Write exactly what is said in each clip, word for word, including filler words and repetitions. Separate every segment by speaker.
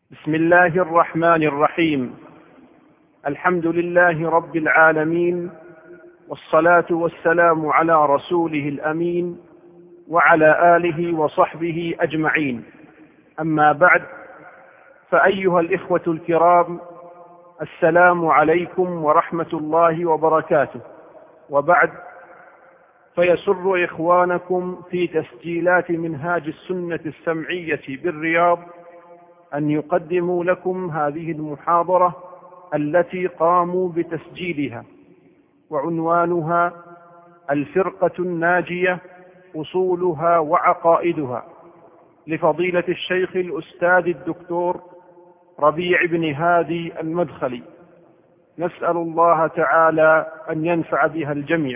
Speaker 1: بسم الله الرحمن الرحيم. الحمد لله رب العالمين، والصلاة والسلام على رسوله الأمين وعلى آله وصحبه أجمعين. أما بعد، فأيها الإخوة الكرام، السلام عليكم ورحمة الله وبركاته. وبعد، فيسر إخوانكم في تسجيلات منهاج السنة السمعية بالرياض أن يقدموا لكم هذه المحاضرة التي قاموا بتسجيلها، وعنوانها الفرقة الناجية، أصولها وعقائدها، لفضيلة الشيخ الأستاذ الدكتور ربيع بن هادي المدخلي. نسأل الله تعالى أن ينفع بها الجميع.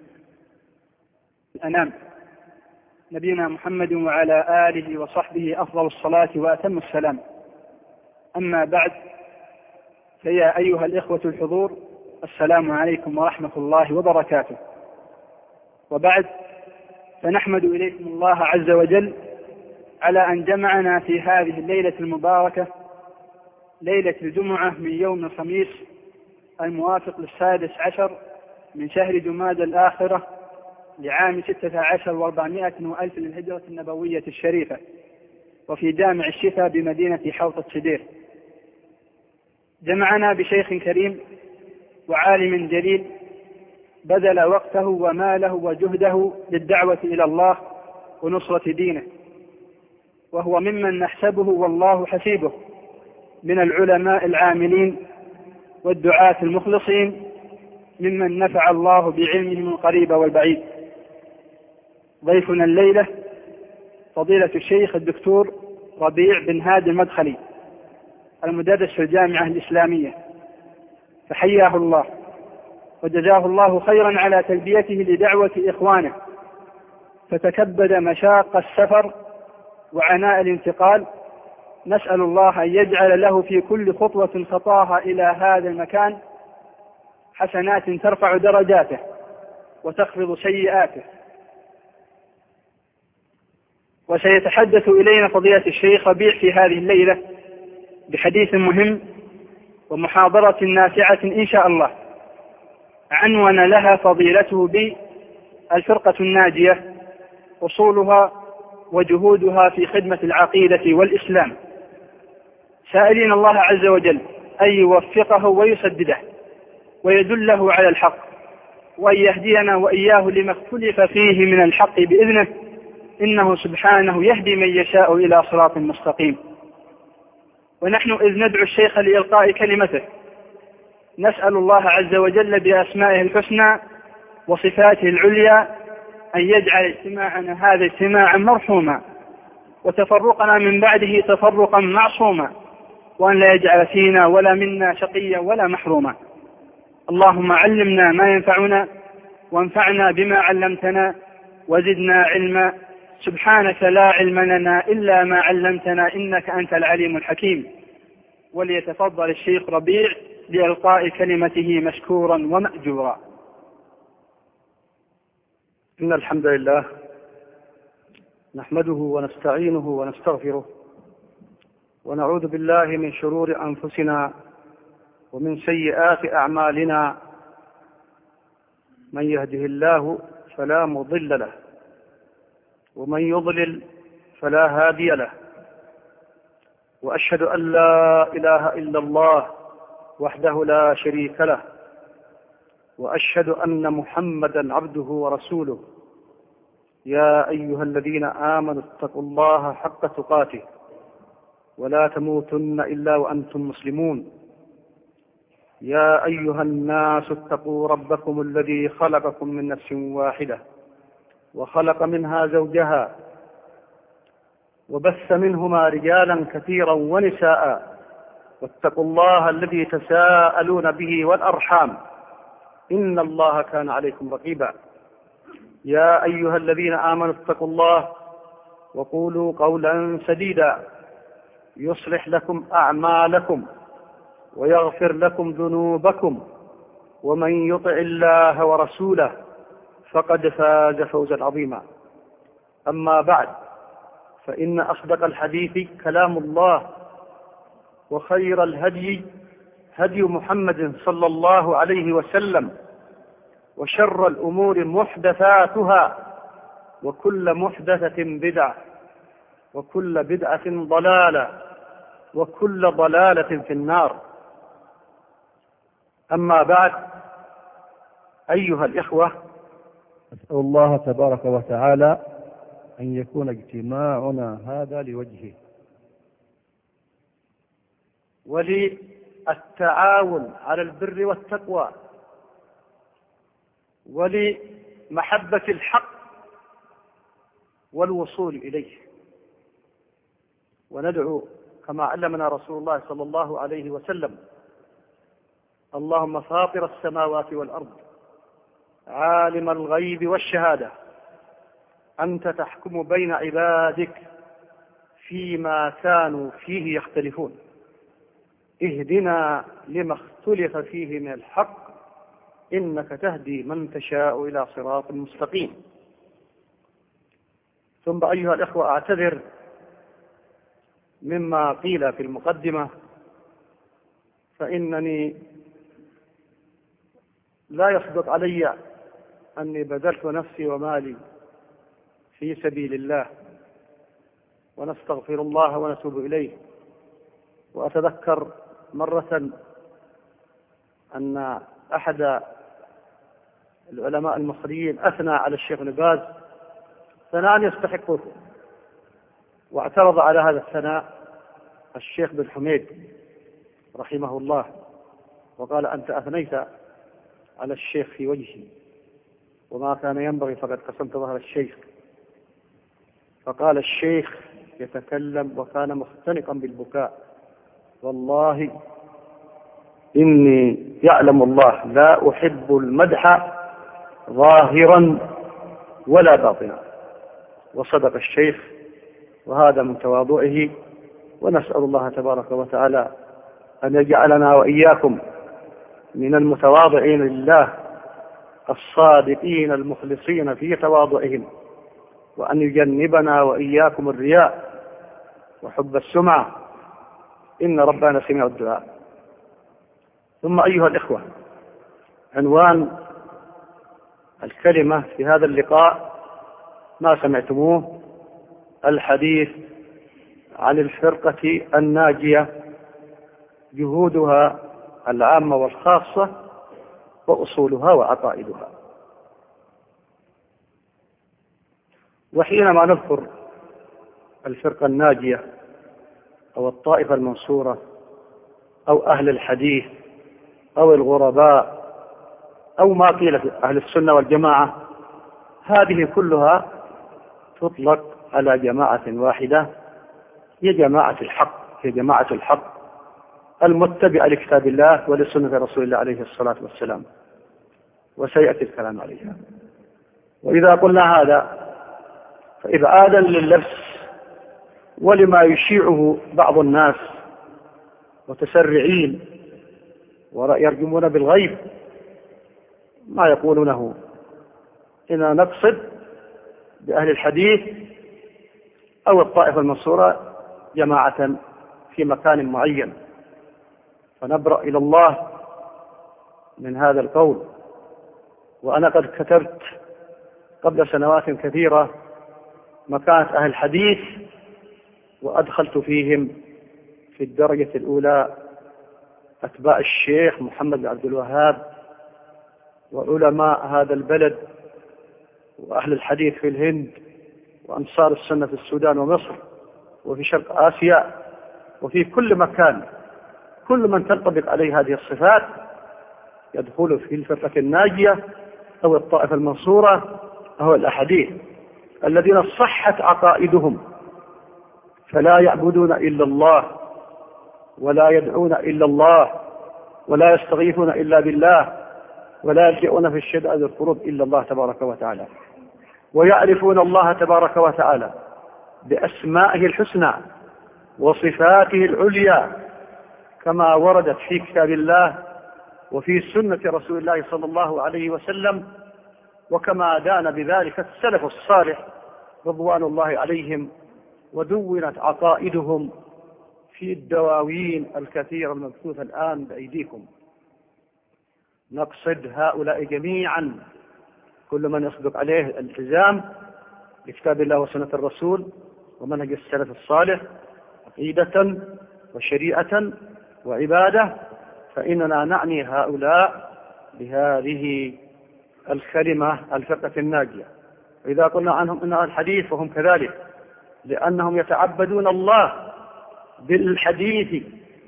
Speaker 2: الأنام نبينا محمد وعلى آله وصحبه أفضل الصلاة وأتم السلام. أما بعد، فيا أيها الإخوة الحضور، السلام عليكم ورحمة الله وبركاته. وبعد، فنحمد إليكم الله عز وجل على أن جمعنا في هذه الليلة المباركة، ليلة الجمعة من يوم الخميس الموافق للسادس عشر من شهر جماد الآخرة لعام ستة عشر وأربعمائة وألف للهجرة النبوية الشريفة، وفي جامع الشفا بمدينة حوض الصدير. جمعنا بشيخ كريم وعالم جليل بذل وقته وماله وجهده للدعوة إلى الله ونصرة دينه، وهو ممن نحسبه والله حسيبه من العلماء العاملين والدعاة المخلصين، ممن نفع الله بعلمهم القريب والبعيد. ضيفنا الليلة فضيلة الشيخ الدكتور ربيع بن هادي المدخلي، المدرس في الجامعة الإسلامية، فحياه الله وجزاه الله خيرا على تلبيته لدعوة إخوانه، فتكبد مشاق السفر وعناء الانتقال. نسأل الله أن يجعل له في كل خطوة خطاها إلى هذا المكان حسنات ترفع درجاته وتخفض سيئاته. وسيتحدث إلينا فضيلة الشيخ ربيع في هذه الليلة بحديث مهم ومحاضرة نافعة إن شاء الله، عنون لها فضيلته بالفرقة الناجية، أصولها وجهودها في خدمة العقيدة والإسلام، سائلين الله عز وجل أن يوفقه ويسدده ويدله على الحق، وأن يهدينا وإياه لما اختلف فيه من الحق بإذنه، إنه سبحانه يهدي من يشاء إلى صراط مستقيم. ونحن إذ ندعو الشيخ لإلقاء كلمته نسأل الله عز وجل بأسمائه الحسنى وصفاته العليا أن يجعل اجتماعنا هذا اجتماعا مرحوما، وتفرقنا من بعده تفرقا معصوما، وأن لا يجعل فينا ولا منا شقيا ولا محروما. اللهم علمنا ما ينفعنا، وانفعنا بما علمتنا، وزدنا علما. سبحانك لا علم لنا إلا ما علمتنا، إنك أنت العليم الحكيم. وليتفضل الشيخ ربيع لإلقاء كلمته مشكورا ومأجورا.
Speaker 3: إن الحمد لله نحمده ونستعينه ونستغفره، ونعوذ بالله من شرور أنفسنا ومن سيئات أعمالنا. من يهده الله فلا مضل له، ومن يضلل فلا هادي له. وأشهد أن لا إله إلا الله وحده لا شريك له، وأشهد أن محمدا عبده ورسوله. يا أيها الذين آمنوا اتقوا الله حق تقاته ولا تموتن إلا وأنتم مسلمون. يا أيها الناس اتقوا ربكم الذي خلقكم من نفس واحدة وخلق منها زوجها وبث منهما رجالا كثيرا ونساء، واتقوا الله الذي تساءلون به والأرحام، إن الله كان عليكم رقيبا. يا أيها الذين آمنوا اتقوا الله وقولوا قولا سديدا يصلح لكم أعمالكم ويغفر لكم ذنوبكم، ومن يطع الله ورسوله فقد فاز فوزا عظيما. أما بعد، فإن أصدق الحديث كلام الله، وخير الهدي هدي محمد صلى الله عليه وسلم، وشر الأمور محدثاتها، وكل محدثة بدعة، وكل بدعة ضلالة، وكل ضلالة في النار. أما بعد، أيها الإخوة،
Speaker 4: أسأل الله تبارك وتعالى أن يكون اجتماعنا هذا لوجهه
Speaker 3: وللتعاون على البر والتقوى ولمحبة الحق والوصول إليه. وندعو كما علمنا رسول الله صلى الله عليه وسلم: اللهم فاطر السماوات والأرض، عالم الغيب والشهادة، أنت تحكم بين عبادك فيما كانوا فيه يختلفون، اهدنا لما اختلف فيه من الحق، إنك تهدي من تشاء إلى صراط مستقيم. ثم أيها الإخوة، أعتذر مما قيل في المقدمة، فإنني لا يصدق علي أني بذلت نفسي ومالي في سبيل الله، ونستغفر الله ونتوب إليه. وأتذكر مرة أن أحد العلماء المصريين أثنى على الشيخ ابن باز ثناء يستحقه، واعترض على هذا الثناء الشيخ بن حميد رحمه الله، وقال: أنت أثنيت على الشيخ في وجهي، وما كان ينبغي، فقد قسمت ظهر الشيخ. فقال الشيخ يتكلم وكان مختنقا بالبكاء: والله إني يعلم الله لا أحب المدح ظاهرا ولا باطنا. وصدق الشيخ، وهذا من تواضعه. ونسأل الله تبارك وتعالى أن يجعلنا وإياكم من المتواضعين لله الصادقين المخلصين في تواضعهم، وأن يجنبنا وإياكم الرياء وحب السمعة، إن ربنا سميع الدعاء. ثم أيها الإخوة، عنوان الكلمة في هذا اللقاء ما سمعتموه: الحديث عن الفرقة الناجية، جهودها العامة والخاصة، وأصولها وعقائدها. وحينما نذكر الفرقة الناجية أو الطائفة المنصورة أو أهل الحديث أو الغرباء أو ما قيل في أهل السنة والجماعة، هذه كلها تطلق على جماعة واحدة، هي جماعة الحق، هي جماعة الحق المتبعة لكتاب الله ولسنة رسول الله عليه الصلاة والسلام، وسيأتي الكلام عليها. وإذا قلنا هذا فإبعادا لللبس ولما يشيعه بعض الناس متسرعين ويرجمون بالغيب ما يقولونه، إننا نقصد بأهل الحديث أو الطائفة المنصورة جماعة في مكان معين، فنبرأ إلى الله من هذا القول. وأنا قد كتبت قبل سنوات كثيرة مكانة أهل الحديث، وأدخلت فيهم في الدرجة الأولى أتباع الشيخ محمد بن عبد الوهاب وعلماء هذا البلد وأهل الحديث في الهند وأنصار السنة في السودان ومصر وفي شرق آسيا وفي كل مكان. كل من تنطبق عليه هذه الصفات يدخل في الفرقة الناجية أو الطائفة المنصورة أو الأحاديث الذين صحت عقائدهم، فلا يعبدون إلا الله ولا يدعون إلا الله ولا يستغيثون إلا بالله ولا يلجؤون في الشدائد القرب إلا الله تبارك وتعالى، ويعرفون الله تبارك وتعالى بأسمائه الحسنى وصفاته العليا كما وردت في كتاب الله وفي سنة رسول الله صلى الله عليه وسلم، وكما دان بذلك السلف الصالح رضوان الله عليهم، ودونت عقائدهم في الدواوين الكثيرة المبثوثة الآن بأيديكم. نقصد هؤلاء جميعا، كل من يصدق عليه الالتزام بكتاب الله وسنة الرسول ومنهج السلف الصالح عقيدة وشريعة وعبادة، فإننا نعني هؤلاء بهذه الكلمة الفرقة الناجية. وإذا قلنا عنهم إنها الحديث فهم كذلك، لأنهم يتعبدون الله بالحديث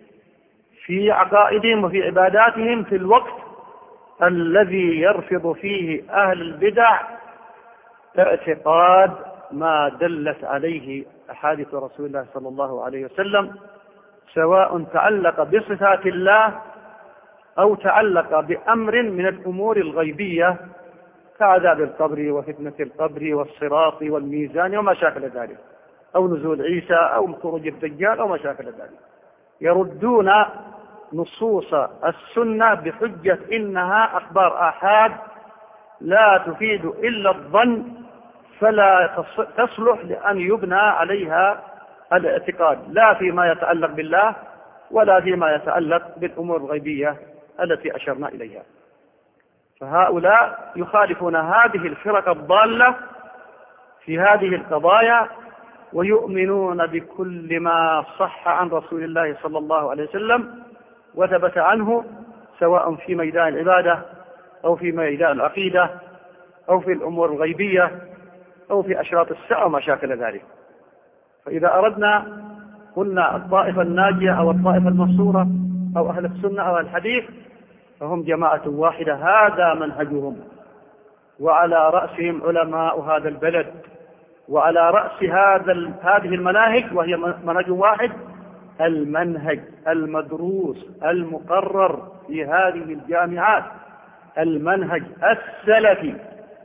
Speaker 3: في عقائدهم وفي عباداتهم في الوقت الذي يرفض فيه أهل البدع اعتقاد ما دلت عليه أحاديث رسول الله صلى الله عليه وسلم، سواء تعلق بصفات الله أو تعلق بأمر من الأمور الغيبية كعذاب القبر وفتنة القبر والصراط والميزان وما شاكل ذلك، أو نزول عيسى أو خروج الدجال أو ما شاكل ذلك. يردون نصوص السنة بحجة إنها أخبار آحاد لا تفيد إلا الظن، فلا تصلح لأن يبنى عليها الاعتقاد، لا فيما يتعلق بالله ولا فيما يتعلق بالأمور الغيبية التي أشرنا إليها. فهؤلاء يخالفون هذه الفرق الضالة في هذه القضايا، ويؤمنون بكل ما صح عن رسول الله صلى الله عليه وسلم وثبت عنه، سواء في ميدان العبادة أو في ميدان العقيدة أو في الأمور الغيبية أو في أشراط الساعة وما شاكل ذلك. فإذا أردنا قلنا الطائفة الناجية أو الطائفة المنصورة أو أهل السنة أو الحديث، فهم جماعة واحدة، هذا منهجهم، وعلى رأسهم علماء هذا البلد، وعلى رأس هذا هذه المناهج، وهي منهج واحد، المنهج المدروس المقرر في هذه الجامعات، المنهج السلفي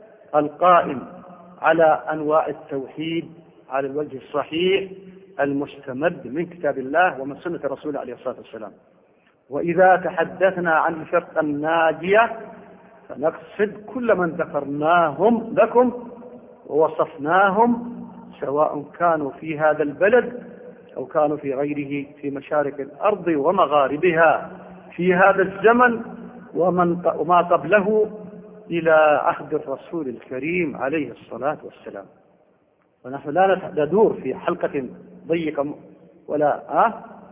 Speaker 3: القائم على أنواع التوحيد على الوجه الصحيح المستمد من كتاب الله ومن سنة رسوله عليه الصلاة والسلام. وإذا تحدثنا عن الفرقة الناجية فنقصد كل من ذكرناهم لكم ووصفناهم، سواء كانوا في هذا البلد أو كانوا في غيره في مشارق الأرض ومغاربها في هذا الزمن ومن وما قبله إلى عهد الرسول الكريم عليه الصلاة والسلام. ونحن لا ندور في حلقة ضيقة ولا آه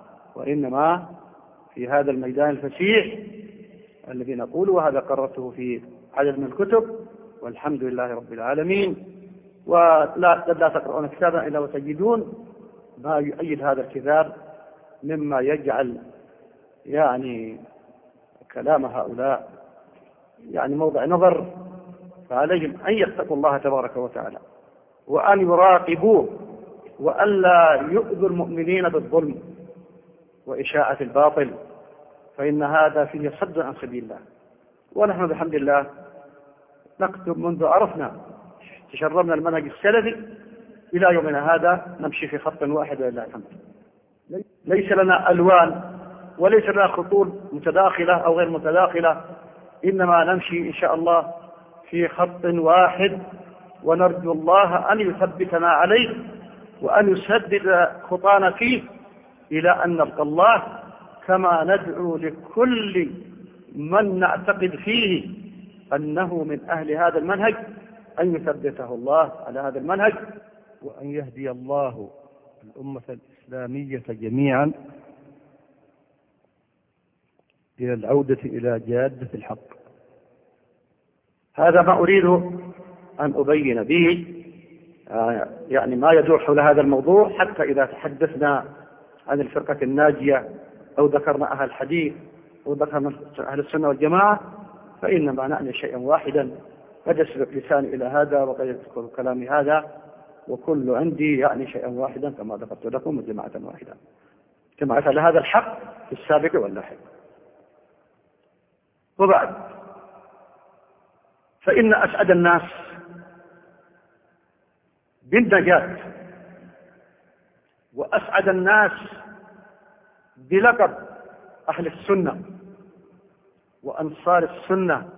Speaker 3: وإنما في هذا الميدان الفسيح الذي نقول، وهذا قررته في عدد من الكتب، والحمد لله رب العالمين. ولا لا تقرؤون كتابا إلا وتجدون ما يؤيد هذا الكتاب مما يجعل يعني كلام هؤلاء يعني موضع نظر. فعليهم أن يتقوا الله تبارك وتعالى وأن يراقبوه وأن لا يؤذوا المؤمنين بالظلم وإشاعة الباطل، فإن هذا فيه صد عن سبيل الله. ونحن بحمد الله نكتب منذ عرفنا تشربنا المنهج السلفي إلى يومنا هذا نمشي في خط واحد ولله الحمد. ليس لنا ألوان وليس لنا خطوط متداخلة أو غير متداخلة، إنما نمشي إن شاء الله في خط واحد، ونرجو الله أن يثبتنا عليه وأن يسدد خطانا فيه إلى أن نلقى الله، كما ندعو لكل من نعتقد فيه أنه من أهل هذا المنهج أن يثبته الله على هذا المنهج،
Speaker 4: وأن يهدي الله الأمة الإسلامية جميعا إلى العودة إلى جادة الحق.
Speaker 3: هذا ما أريد أن أبين به يعني ما يدور حول هذا الموضوع، حتى إذا تحدثنا عن الفرقة الناجية أو ذكرنا أهل الحديث أو ذكرنا أهل السنة والجماعة فإنما نعني شيئا واحدا. قد يسبق لساني إلى هذا وقد يذكر كلامي هذا، وكل عندي يعني شيئا واحدا كما ذكرت لكم، جماعة واحدة، جماعة على هذا الحق في السابق واللاحق. وبعد، فإن أسعد الناس بالنجاة وأسعد الناس بلقب أهل السنة وأنصار السنة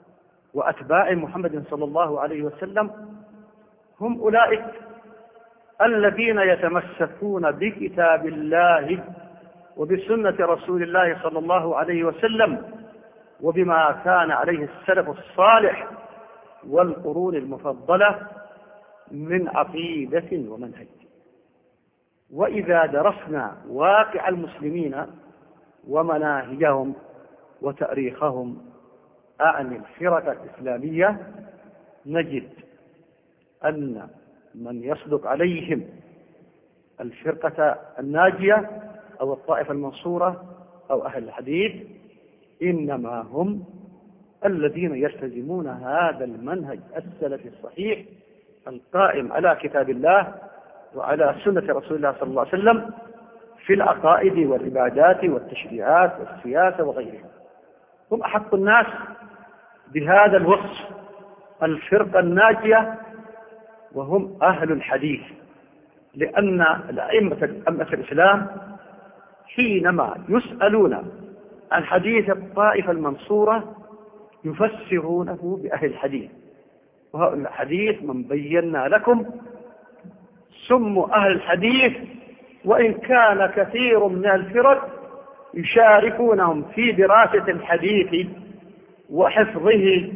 Speaker 3: وأتباع محمد صلى الله عليه وسلم هم أولئك الذين يتمسكون بكتاب الله وبسنة رسول الله صلى الله عليه وسلم وبما كان عليه السلف الصالح والقرون المفضلة من عقيدة ومنهج. وإذا درسنا واقع المسلمين ومناهجهم وتاريخهم عن الفرق الإسلامية نجد أن من يصدق عليهم الفرقة الناجية أو الطائفة المنصورة أو أهل الحديث إنما هم الذين يلتزمون هذا المنهج السلفي الصحيح القائم على كتاب الله وعلى سنة رسول الله صلى الله عليه وسلم في العقائد والعبادات والتشريعات والسياسة وغيرها. هم أحق الناس بهذا الوصف، الفرقة الناجية، وهم أهل الحديث، لأن الأئمة أئمة الإسلام حينما يسألون عن حديث الطائفة المنصورة يفسرونه بأهل الحديث، وهؤلاء الحديث من بينا لكم سموا أهل الحديث، وإن كان كثير من الفرق يشاركونهم في دراسة الحديث وحفظه،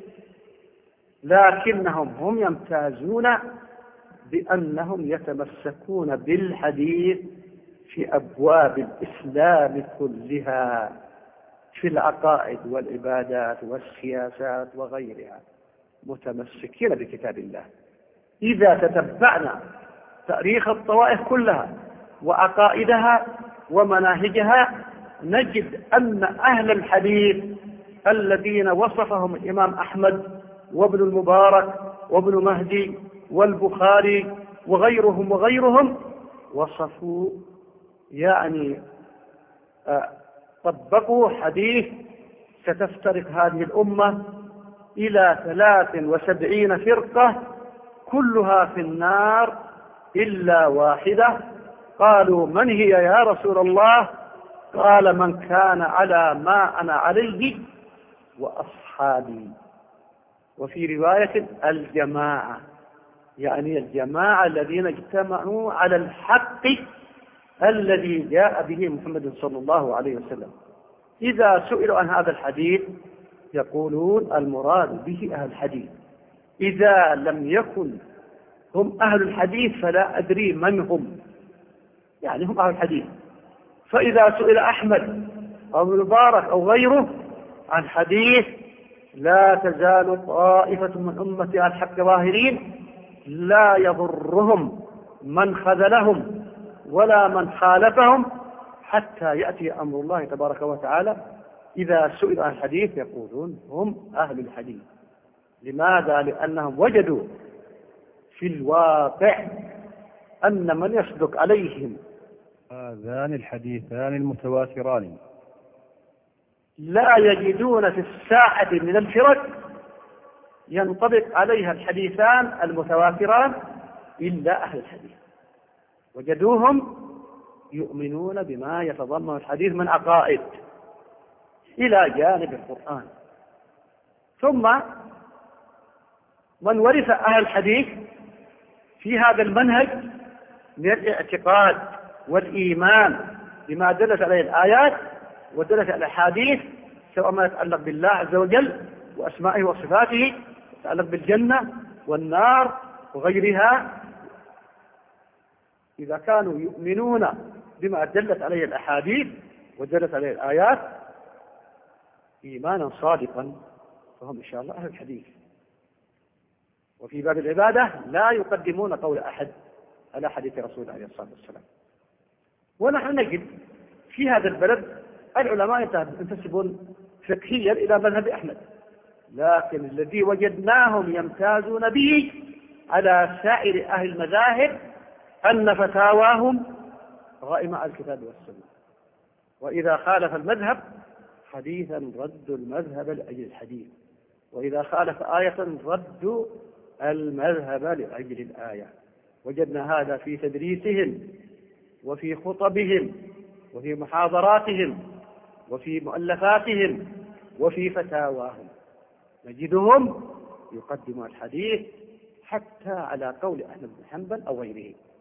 Speaker 3: لكنهم هم يمتازون بأنهم يتمسكون بالحديث في أبواب الإسلام كلها، في العقائد والعبادات والسياسات وغيرها، متمسكين بكتاب الله. إذا تتبعنا تاريخ الطوائف كلها وعقائدها ومناهجها نجد أن أهل الحديث الذين وصفهم الإمام أحمد وابن المبارك وابن مهدي والبخاري وغيرهم وغيرهم وصفوا يعني آه طبقوا حديث ستفترق هذه الأمة إلى ثلاث وسبعين فرقة كلها في النار إلا واحدة. قالوا من هي يا رسول الله؟ قال من كان على ما أنا عليه وأصحابي. وفي رواية الجماعة، يعني الجماعة الذين اجتمعوا على الحق الذي جاء به محمد صلى الله عليه وسلم. إذا سئلوا عن هذا الحديث يقولون المراد به أهل الحديث. إذا لم يكن هم أهل الحديث فلا أدري من هم، يعني هم أهل الحديث. فإذا سئل أحمد أو المبارك أو غيره عن حديث لا تزال طائفة من أمتي على الحق ظاهرين لا يضرهم من خذلهم ولا من خالفهم حتى يأتي أمر الله تبارك وتعالى، إذا سئل عن الحديث يقولون هم أهل الحديث. لماذا؟ لأنهم وجدوا في الواقع أن من يصدق عليهم
Speaker 4: هذان الحديثان المتواتران
Speaker 3: لا يجدون في الساعة من الفرق ينطبق عليها الحديثان المتواتران إلا أهل الحديث. وجدوهم يؤمنون بما يتضمن الحديث من عقائد إلى جانب القرآن. ثم من ورث أهل الحديث في هذا المنهج من الاعتقاد والإيمان بما دلت عليه الآيات ودلت على الأحاديث، سواء ما يتعلق بالله عز وجل وأسمائه وصفاته، يتعلق بالجنة والنار وغيرها، إذا كانوا يؤمنون بما دلت عليه الأحاديث ودلت عليه الآيات إيمانا صادقا فهم إن شاء الله أهل الحديث. وفي باب العبادة لا يقدمون قول أحد على حديث رسول الله عليه الصلاة والسلام. ونحن نجد في هذا البلد العلماء ينتسبون فقهيا إلى مذهب أحمد، لكن الذي وجدناهم يمتازون به على سائر أهل المذاهب أن فتاواهم غائمة على الكتاب والسنة، وإذا خالف المذهب حديثا ردوا المذهب لأجل الحديث، وإذا خالف آية ردوا المذهب لأجل الآية. وجدنا هذا في تدريسهم وفي خطبهم وفي محاضراتهم وفي مؤلفاتهم وفي فتاواهم، نجدهم يقدمون الحديث حتى على قول أحمد بن حنبل أو غيره.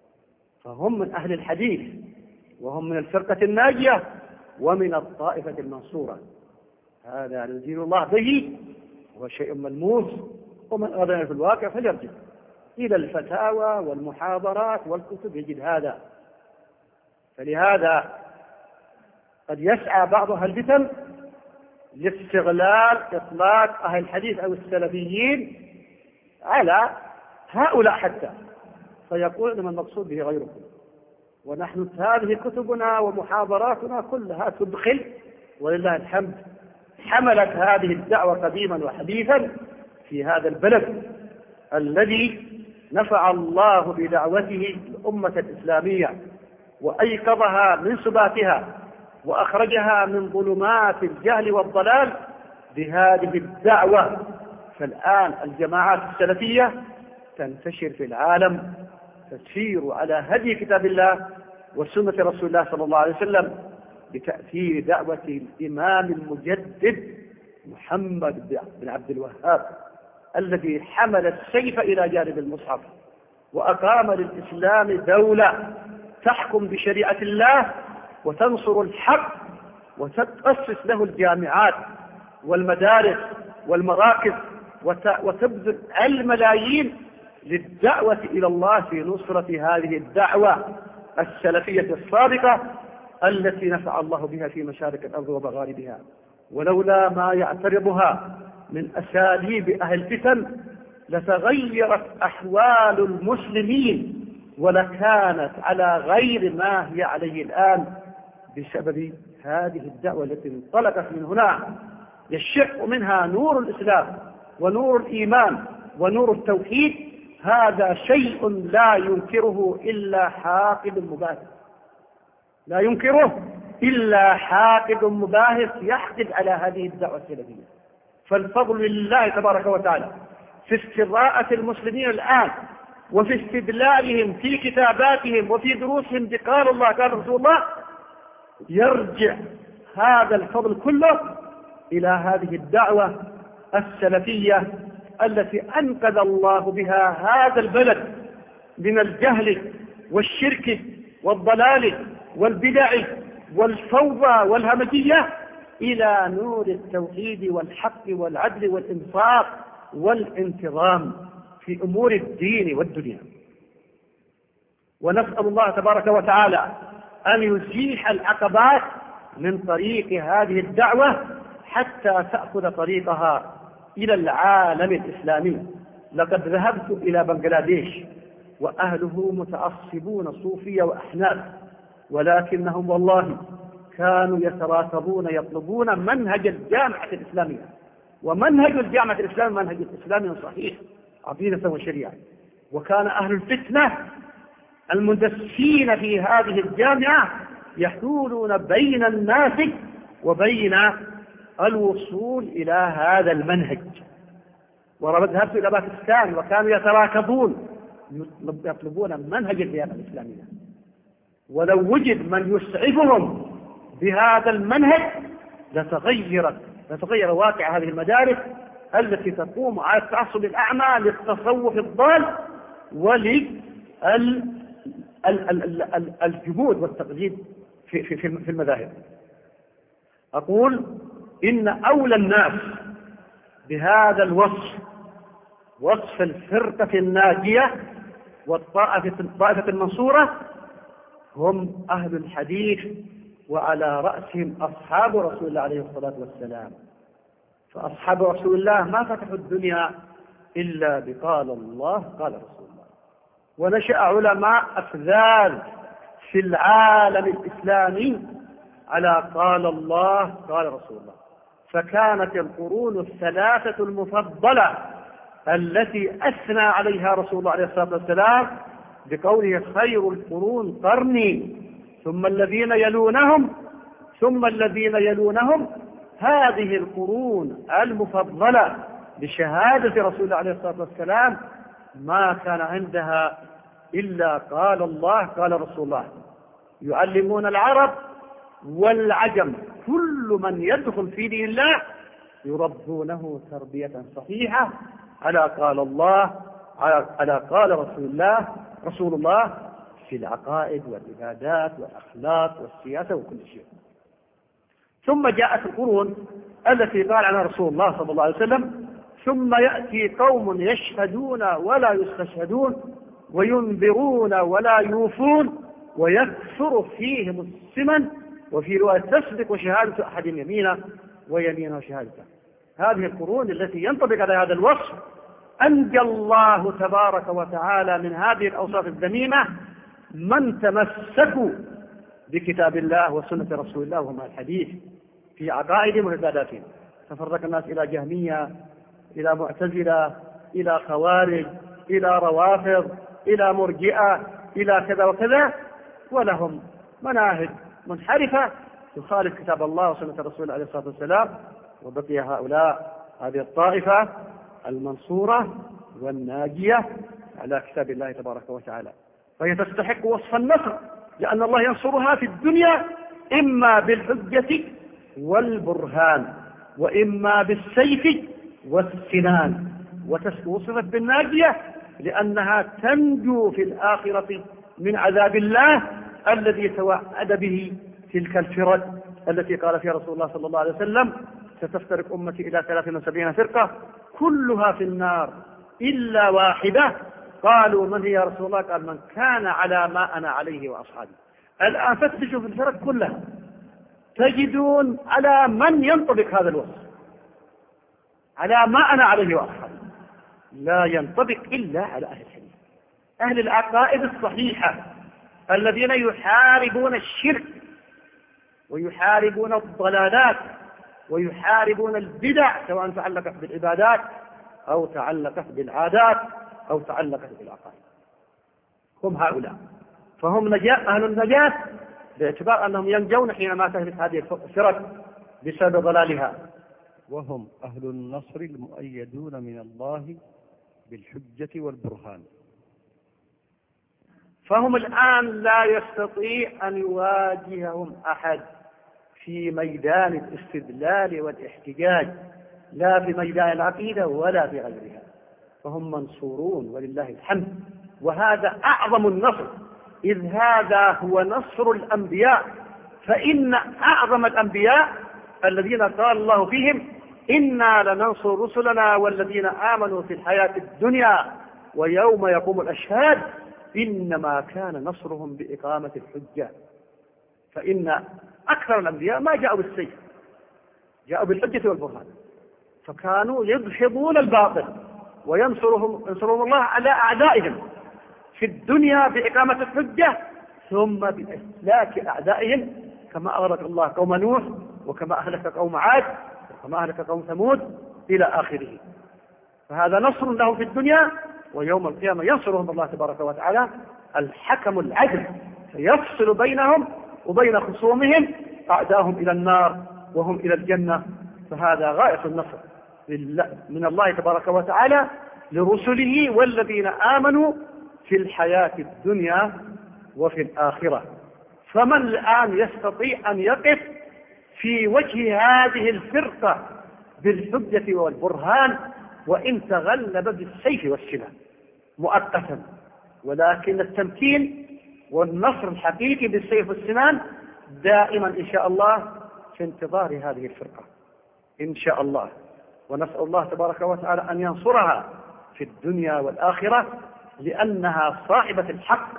Speaker 3: فهم من أهل الحديث، وهم من الفرقة الناجية ومن الطائفة المنصورة. هذا نزيل الله به، هو شيء ملموس، ومن أراد في الواقع فليرجع إلى الفتاوى والمحاضرات والكتب يجد هذا. فلهذا قد يسعى بعض أهل الفتن لاستغلال إطلاق أهل الحديث أو السلفيين على هؤلاء حتى، فيقول إنما المقصود به غيركم. ونحن هذه كتبنا ومحاضراتنا كلها تدخل ولله الحمد حملت هذه الدعوة قديما وحديثا في هذا البلد الذي نفع الله بدعوته الأمة الإسلامية وأيقظها من سباتها وأخرجها من ظلمات الجهل والضلال بهذه الدعوة. فالآن الجماعات السلفية تنتشر في العالم، تسير على هدي كتاب الله وسنة رسول الله صلى الله عليه وسلم بتأثير دعوة الإمام المجدد محمد بن عبد الوهاب الذي حمل السيف إلى جانب المصحف وأقام للإسلام دولة تحكم بشريعة الله وتنصر الحق وتتأسس له الجامعات والمدارس والمراكز وتبذل الملايين للدعوة إلى الله في نصرة هذه الدعوة السلفية الصادقة التي نفع الله بها في مشارق الأرض ومغاربها. ولولا ما يعترضها من أساليب أهل الفتن لتغيرت أحوال المسلمين ولكانت على غير ما هي عليه الآن بسبب هذه الدعوة التي انطلقت من هنا يشع منها نور الإسلام ونور الإيمان ونور التوحيد. هذا شيء لا ينكره إلا حاقد مباهت، لا ينكره إلا حاقد مباهت يحقد على هذه الدعوة السلفية. فالفضل لله تبارك وتعالى في استراءة المسلمين الآن وفي استدلالهم في كتاباتهم وفي دروسهم بقال الله قال رسول الله. يرجع هذا الفضل كله إلى هذه الدعوة السلفية التي أنقذ الله بها هذا البلد من الجهل والشرك والضلال والبدع والفوضى والهمجية إلى نور التوحيد والحق والعدل والإنصاف والانتظام في أمور الدين والدنيا. ونسأل الله تبارك وتعالى أن يزيح العقبات من طريق هذه الدعوة حتى تأخذ طريقها إلى العالم الإسلامي. لقد ذهبت إلى بنغلاديش وأهله متعصبون صوفية وأحناف، ولكنهم والله كانوا يتراكبون يطلبون منهج الجامعة الإسلامية، ومنهج الجامعة الإسلامية منهج الإسلامي صحيح عقيدة وشريعة. وكان أهل الفتنة المندسين في هذه الجامعة يحولون بين الناس وبين الوصول إلى هذا المنهج. وذهبت إلى باكستان وكانوا يتراكبون يطلبون منهج الديانة الإسلامية. ولو وجد من يسعفهم بهذا المنهج لتغيرت لتغير واقع هذه المدارس التي تقوم على التعصب الأعمى للتصوف الضال وللجمود والتقليد في, في, في المذاهب. أقول إن أولى الناس بهذا الوصف وصف الفرقة الناجية والطائفة المنصورة هم أهل الحديث، وعلى رأسهم أصحاب رسول الله عليه الصلاة والسلام. فأصحاب رسول الله ما فتحوا الدنيا إلا بقال الله قال رسول الله. ونشأ علماء أفذاذ في العالم الإسلامي على قال الله قال رسول الله. فكانت القرون الثلاثة المفضلة التي أثنى عليها رسول الله عليه الصلاة والسلام بقوله خير القرون قرني ثم الذين يلونهم ثم الذين يلونهم. هذه القرون المفضلة بشهادة رسول الله عليه الصلاة والسلام ما كان عندها إلا قال الله قال رسول الله. يعلمون العرب والعجم كل من يدخل في دين الله يربونه تربية صحيحة على قال الله على قال رسول الله رسول الله في العقائد والعبادات والأخلاق والسياسة وكل شيء. ثم جاءت القرون التي قال عنها رسول الله صلى الله عليه وسلم: ثم يأتي قوم يشهدون ولا يستشهدون وينذرون ولا يوفون ويكثر فيهم السمن، وفي رواية تسبق شهادة أحد يمينه ويمينه شهادته. هذه القرون التي ينطبق على هذا الوصف أنجى الله تبارك وتعالى من هذه الأوصاف الذميمة من تمسكوا بكتاب الله وسنة رسول الله وما الحديث في عقائدهم وعباداتهم. تفرق الناس إلى جهمية، إلى معتزلة، إلى خوارج، إلى روافض، إلى مرجئة، إلى كذا وكذا، ولهم مناهج منحرفة تخالف كتاب الله وسنة رسول الله عليه الصلاة والسلام. وبقي هؤلاء هذه الطائفة المنصورة والناجية على كتاب الله تبارك وتعالى، فهي تستحق وصف النصر، لأن الله ينصرها في الدنيا إما بالحجة والبرهان وإما بالسيف والسنان. ووصفت بالناجية لأنها تنجو في الآخرة من عذاب الله الذي توعد به تلك الفرق التي قال فيها رسول الله صلى الله عليه وسلم: ستفترق أمتي إلى ثلاث وسبعين فرقة كلها في النار إلا واحدة. قالوا: من هي يا رسول الله؟ قال: من كان على ما أنا عليه وأصحابي. الآن فتشوا في الفرق كلها تجدون على من ينطبق هذا الوصف، على ما أنا عليه وأصحابي، لا ينطبق إلا على أهل الحديث، أهل العقائد الصحيحة الذين يحاربون الشرك ويحاربون الضلالات ويحاربون البدع، سواء تعلقت بالعبادات أو تعلقت بالعادات أو تعلقت بالعقائد. هم هؤلاء، فهم نجاة أهل النجاة باعتبار أنهم ينجون حينما تهلك هذه الفرق بسبب ضلالها.
Speaker 4: وهم أهل النصر المؤيدون من الله بالحجة والبرهان.
Speaker 3: فهم الآن لا يستطيع أن يواجههم أحد في ميدان الاستدلال والاحتجاج، لا في ميدان العقيدة ولا في غيرها، فهم منصورون ولله الحمد. وهذا أعظم النصر، إذ هذا هو نصر الأنبياء. فإن أعظم الأنبياء الذين قال الله فيهم: إنا لننصر رسلنا والذين آمنوا في الحياة الدنيا ويوم يقوم الأشهاد، إنما كان نصرهم بإقامة الحجة. فإن أكثر الأنبياء ما جاءوا بالسيف، جاءوا بالحجة والبرهان، فكانوا يدحضون الباطل وينصرهم ينصرهم الله على أعدائهم في الدنيا بإقامة الحجة، ثم بإهلاك أعدائهم، كما أغرق الله قوم نوح، وكما أهلك قوم عاد، وكما أهلك قوم ثمود إلى آخره. فهذا نصر لهم في الدنيا، ويوم القيامة ينصرهم الله تبارك وتعالى الحكم العدل، فيفصل بينهم وبين خصومهم، أعداهم إلى النار وهم إلى الجنة. فهذا غاية النصر من الله تبارك وتعالى لرسله والذين آمنوا في الحياة الدنيا وفي الآخرة. فمن الآن يستطيع أن يقف في وجه هذه الفرقة بالحجة والبرهان وإن تغلب بالسيف والسنان مؤقتا؟ ولكن التمكين والنصر الحقيقي بالسيف والسنان دائما إن شاء الله في انتظار هذه الفرقة إن شاء الله. ونسأل الله تبارك وتعالى أن ينصرها في الدنيا والآخرة، لأنها صاحبة الحق،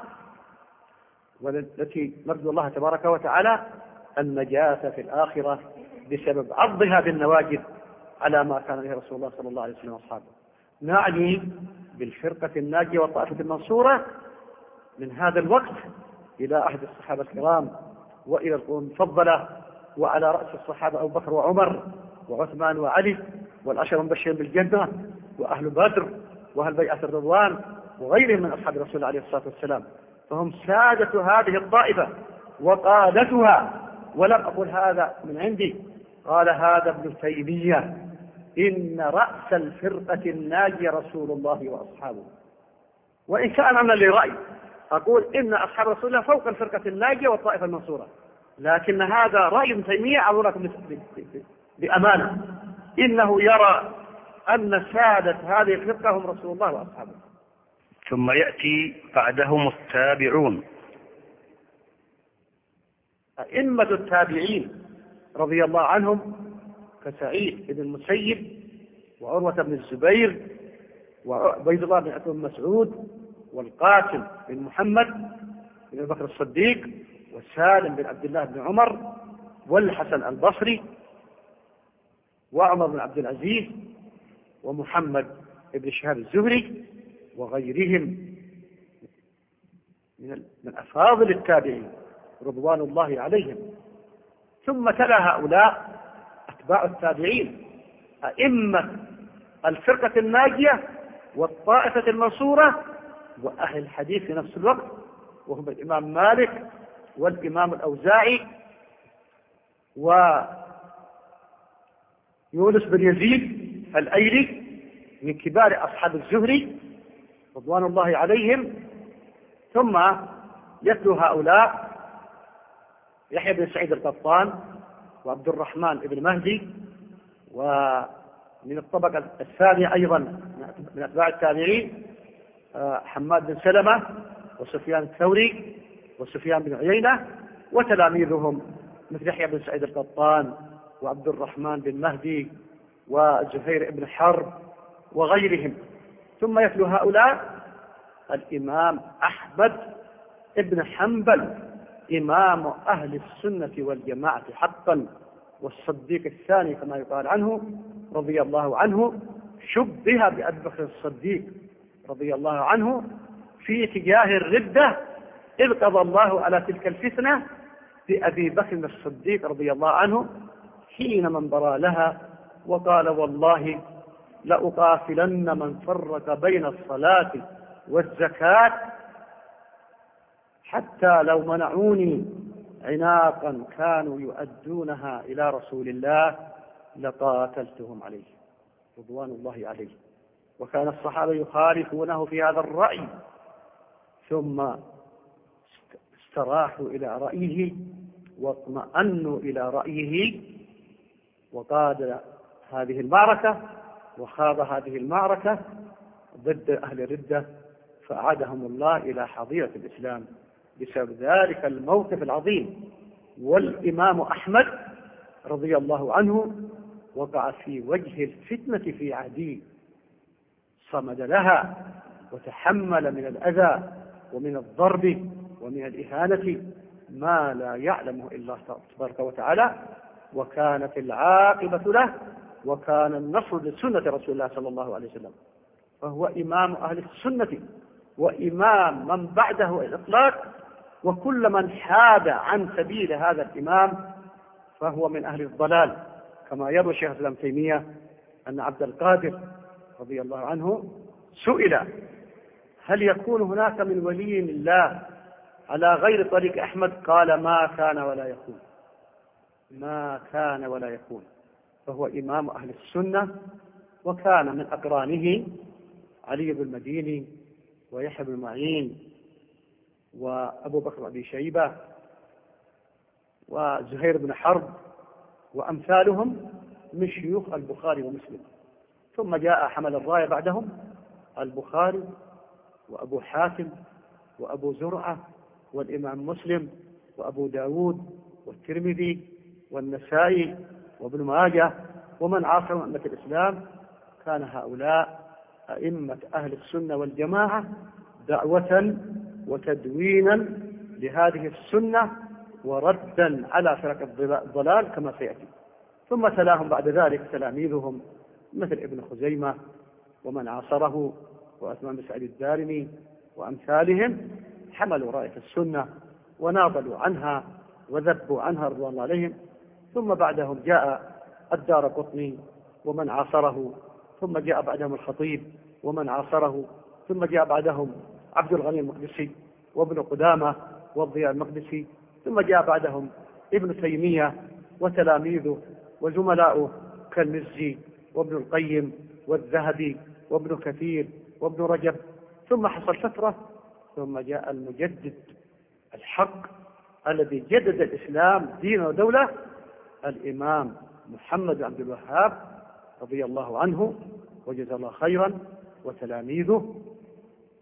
Speaker 3: والتي نرجو الله تبارك وتعالى النجاة في الآخرة بسبب عضها بالنواجذ على ما كان به رسول الله صلى الله عليه وسلم وأصحابه. نعني بالفرقة الناجية والطائفة المنصورة من هذا الوقت إلى عهد الصحابة الكرام وإلى القرون المفضلة، وعلى رأس الصحابة أبو بكر وعمر وعثمان وعلي والعشر المبشرين بالجنة وأهل بدر وأهل بيعة الرضوان وغيرهم من أصحاب رسول الله عليه الصلاة والسلام. فهم سادة هذه الطائفة وقادتها. ولم أقول هذا من عندي، قال هذا ابن تيمية: إن رأس الفرقة الناجية رسول الله وأصحابه. وإن كان أنا لي رأي أقول إن أصحاب رسول الله فوق الفرقة الناجية والطائفة المنصورة، لكن هذا رأي ابن تيمية أقول لكم بأمانة، إنه يرى أن سادة هذه الفرقة هم رسول الله وأصحابه.
Speaker 5: ثم يأتي بعدهم التابعون
Speaker 3: أئمة التابعين رضي الله عنهم كسعيد بن المسيب وعروة بن الزبير وعبيد الله بن عبد مسعود والقاسم بن محمد بن بكر الصديق وسالم بن عبد الله بن عمر والحسن البصري وعمر بن عبد العزيز ومحمد بن شهاب الزهري وغيرهم من من أفاضل التابعين رضوان الله عليهم. ثم تلا هؤلاء أتباع التابعين أئمة الفرقة الناجية والطائفة المنصورة وأهل الحديث في نفس الوقت، وهم الإمام مالك والإمام الأوزاعي ويونس بن يزيد الأيلي من كبار أصحاب الزهري رضوان الله عليهم. ثم يتلو هؤلاء يحيى بن سعيد القطان وعبد الرحمن بن مهدي، ومن الطبقة الثانية أيضا من أتباع التابعين حماد بن سلمة وسفيان الثوري وسفيان بن عيينة وتلاميذهم مثل يحيى بن سعيد القطان وعبد الرحمن بن مهدي وزهير بن حرب وغيرهم. ثم يتلو هؤلاء الإمام أحمد بن حنبل إمام أهل السنة والجماعة حقا والصديق الثاني كما يقال عنه رضي الله عنه، شبه بأبي بكر الصديق رضي الله عنه في اتجاه الردة إذ قضى الله على تلك الفتنة بأبي بكر الصديق رضي الله عنه حين من برى لها وقال والله لأقاتلن من فرق بين الصلاة والزكاة حتى لو منعوني عناقا كانوا يؤدونها إلى رسول الله لقاتلتهم عليه رضوان الله عليه. وكان الصحابة يخالفونه في هذا الرأي ثم استراحوا إلى رأيه واطمأنوا إلى رأيه وقاد هذه المعركة وخاض هذه المعركة ضد أهل الردة فأعادهم الله إلى حظيرة الإسلام بسبب ذلك الموقف العظيم. والإمام أحمد رضي الله عنه وقع في وجه الفتنة في عهده، صمد لها وتحمل من الأذى ومن الضرب ومن الإهانة ما لا يعلمه إلا الله تبارك وتعالى، وكانت العاقبة له وكان النصر لسنة رسول الله صلى الله عليه وسلم، فهو إمام أهل السنة وإمام من بعده الإطلاق، وكل من حاد عن سبيل هذا الإمام فهو من أهل الضلال، كما يروي شيخ الإسلام ابن تيمية أن عبد القادر رضي الله عنه سئل هل يكون هناك من ولي الله على غير طريق أحمد؟ قال ما كان ولا يكون، ما كان ولا يكون، فهو إمام أهل السنة. وكان من أقرانه علي بن المديني ويحيى بن معين وأبو بكر أبي شيبة وزهير بن حرب وأمثالهم من شيوخ البخاري ومسلم. ثم جاء حمل الراية بعدهم البخاري وأبو حاتم وأبو زرعة والإمام مسلم وأبو داود والترمذي والنسائي وابن ماجه ومن عاصرهم أئمة الإسلام. كان هؤلاء أئمة أهل السنة والجماعة دعوة وتدوينا لهذه السنة وردا على فرق الضلال كما سيأتي. ثم تلاهم بعد ذلك تلاميذهم مثل ابن خزيمة ومن عاصره وعثمان بن سعيد الدارمي وأمثالهم، حملوا راية السنة وناضلوا عنها وذبوا عنها رضوان الله عليهم. ثم بعدهم جاء الدارقطني ومن عاصره، ثم جاء بعدهم الخطيب ومن عاصره، ثم جاء بعدهم عبد الغني المقدسي وابن قدامة والضياء المقدسي، ثم جاء بعدهم ابن تيمية وتلاميذه وزملاؤه كالمزي وابن القيم والذهبي وابن كثير وابن رجب. ثم حصل فترة ثم جاء المجدد الحق الذي جدد الإسلام دين ودولة، الإمام محمد بن عبد الوهاب رضي الله عنه وجزاه الله خيرا وتلاميذه.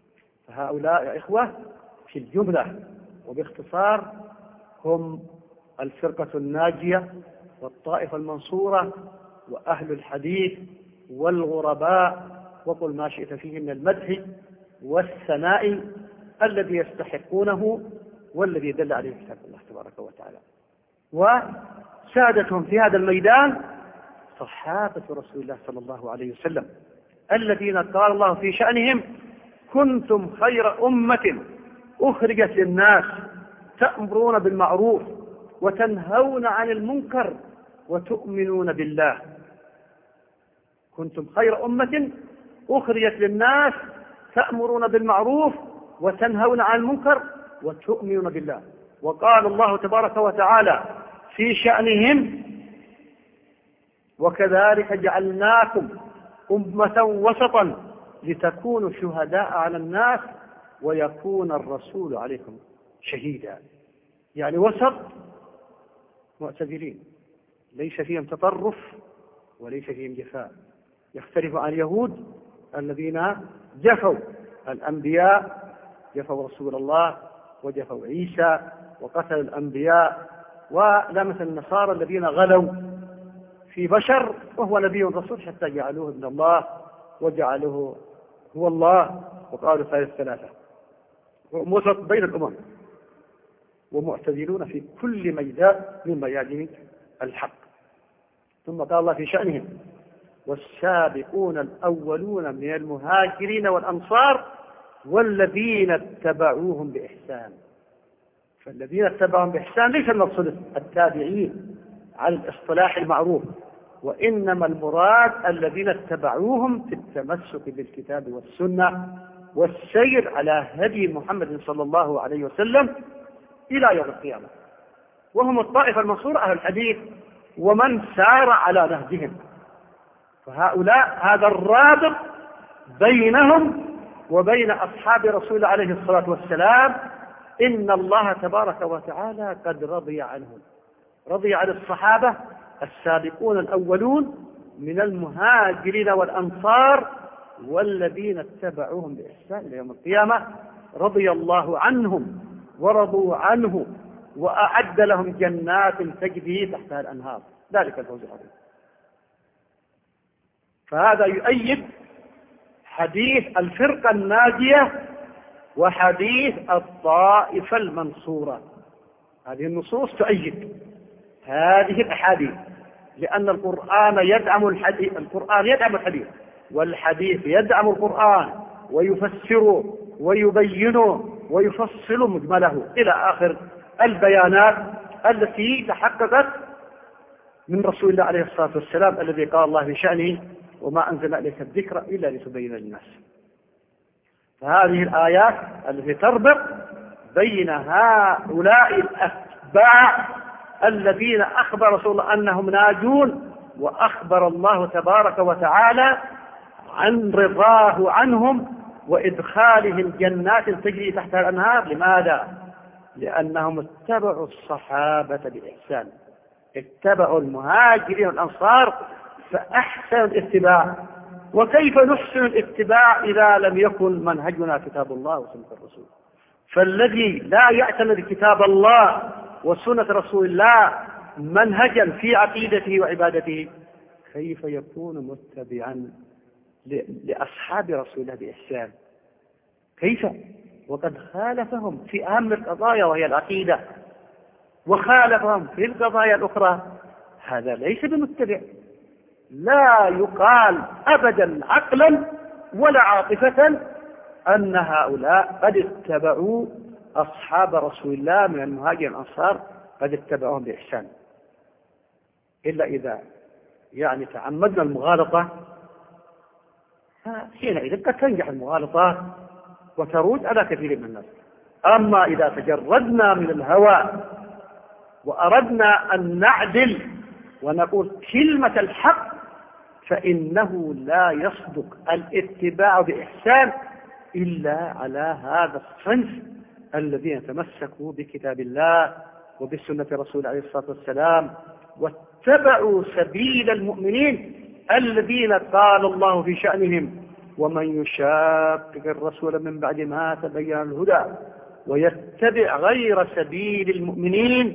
Speaker 3: فهؤلاء يا إخوة في الجملة وباختصار هم الفرقة الناجية والطائفة المنصورة وأهل الحديث والغرباء، وقل ما شئت فيه من المدح والثناء الذي يستحقونه والذي دل عليه كتاب الله تبارك وتعالى. وسادتهم في هذا الميدان صحابة رسول الله صلى الله عليه وسلم الذين قال الله في شأنهم: كنتم خير أمة أخرجت للناس تأمرون بالمعروف وتنهون عن المنكر وتؤمنون بالله. كنتم خير أمة أخرجت للناس تأمرون بالمعروف وتنهون عن المنكر وتؤمنون بالله. وقال الله تبارك وتعالى في شأنهم: وكذلك جعلناكم أمة وسطا لتكونوا شهداء على الناس ويكون الرسول عليكم شهيدا. يعني وسط معتدلين، ليس فيهم تطرف وليس فيهم جفاء. يختلف عن اليهود الذين جفوا الأنبياء، جفوا رسول الله وجفوا عيسى وقتلوا الأنبياء، ولا مثل النصارى الذين غلوا في بشر وهو نبي رسول حتى جعلوه ابن الله وجعلوه هو الله وقالوا ثالث ثلاثة. وسط بين الأمم ومعتدلون في كل ميدان من ميادين الحق. ثم قال الله في شأنهم: والسابقون الأولون من المهاجرين والأنصار والذين اتبعوهم بإحسان. فالذين اتبعوهم بإحسان ليس المقصود التابعين على الاصطلاح المعروف، وإنما المراد الذين اتبعوهم في التمسك بالكتاب والسنة والسير على هدي محمد صلى الله عليه وسلم إلى يوم القيامة، وهم الطائفة المنصورة أهل الحديث ومن سار على نهجهم. فهؤلاء هذا الرابط بينهم وبين أصحاب رسول الله عليه الصلاة والسلام. إن الله تبارك وتعالى قد رضي عنهم، رضي عن الصحابة السابقون الأولون من المهاجرين والأنصار والذين اتبعوهم بإحسان إلى يوم القيامة. رضي الله عنهم ورضوا عنه وأعد لهم جنات تجري تحتها الأنهار، ذلك الفوز العظيم. فهذا يؤيد حديث الفرقة الناجية وحديث الطائفة المنصورة. هذه النصوص تؤيد هذه الأحاديث، لأن القرآن يدعم الحديث، القرآن يدعم الحديث، والحديث يدعم القرآن ويفسره ويبينه ويفصل مجمله إلى آخر البيانات التي تحققت من رسول الله عليه الصلاة والسلام الذي قال الله في شأنه: وما أنزل إليك الذكر إلا لتبين للناس. فهذه الآيات التي تربط بين هؤلاء الأتباع الذين أخبر رسول الله أنهم ناجون، وأخبر الله تبارك وتعالى عن رضاه عنهم وإدخالهم جنات تجري تحتها الأنهار. لماذا؟ لأنهم اتبعوا الصحابة بإحسان، اتبعوا المهاجرين والأنصار فأحسن الاتباع. وكيف نحسن الاتباع إذا لم يكن منهجنا كتاب الله وسنة الرسول؟ فالذي لا يعتمد كتاب الله وسنة رسول الله منهجا في عقيدته وعبادته كيف يكون متبعا لأصحاب رسول الله بإحسان؟ كيف وقد خالفهم في أهم القضايا وهي العقيدة، وخالفهم في القضايا الأخرى؟ هذا ليس بمتبع. لا يقال أبدا عقلا ولا عاطفة أن هؤلاء قد اتبعوا أصحاب رسول الله من المهاجرين والأنصار، قد اتبعوهم بإحسان، إلا إذا يعني تعمدنا المغالطة، حينئذ قد تنجح المغالطة وتروج على كثير من الناس. أما إذا تجردنا من الهوى وأردنا أن نعدل ونقول كلمة الحق فإنه لا يصدق الاتباع بإحسان إلا على هذا الصنف الذين تمسكوا بكتاب الله وبسنة رسول عليه الصلاة والسلام واتبعوا سبيل المؤمنين الذين قال الله في شأنهم: ومن يشاقق الرسول من بعد ما تبين الهدى ويتبع غير سبيل المؤمنين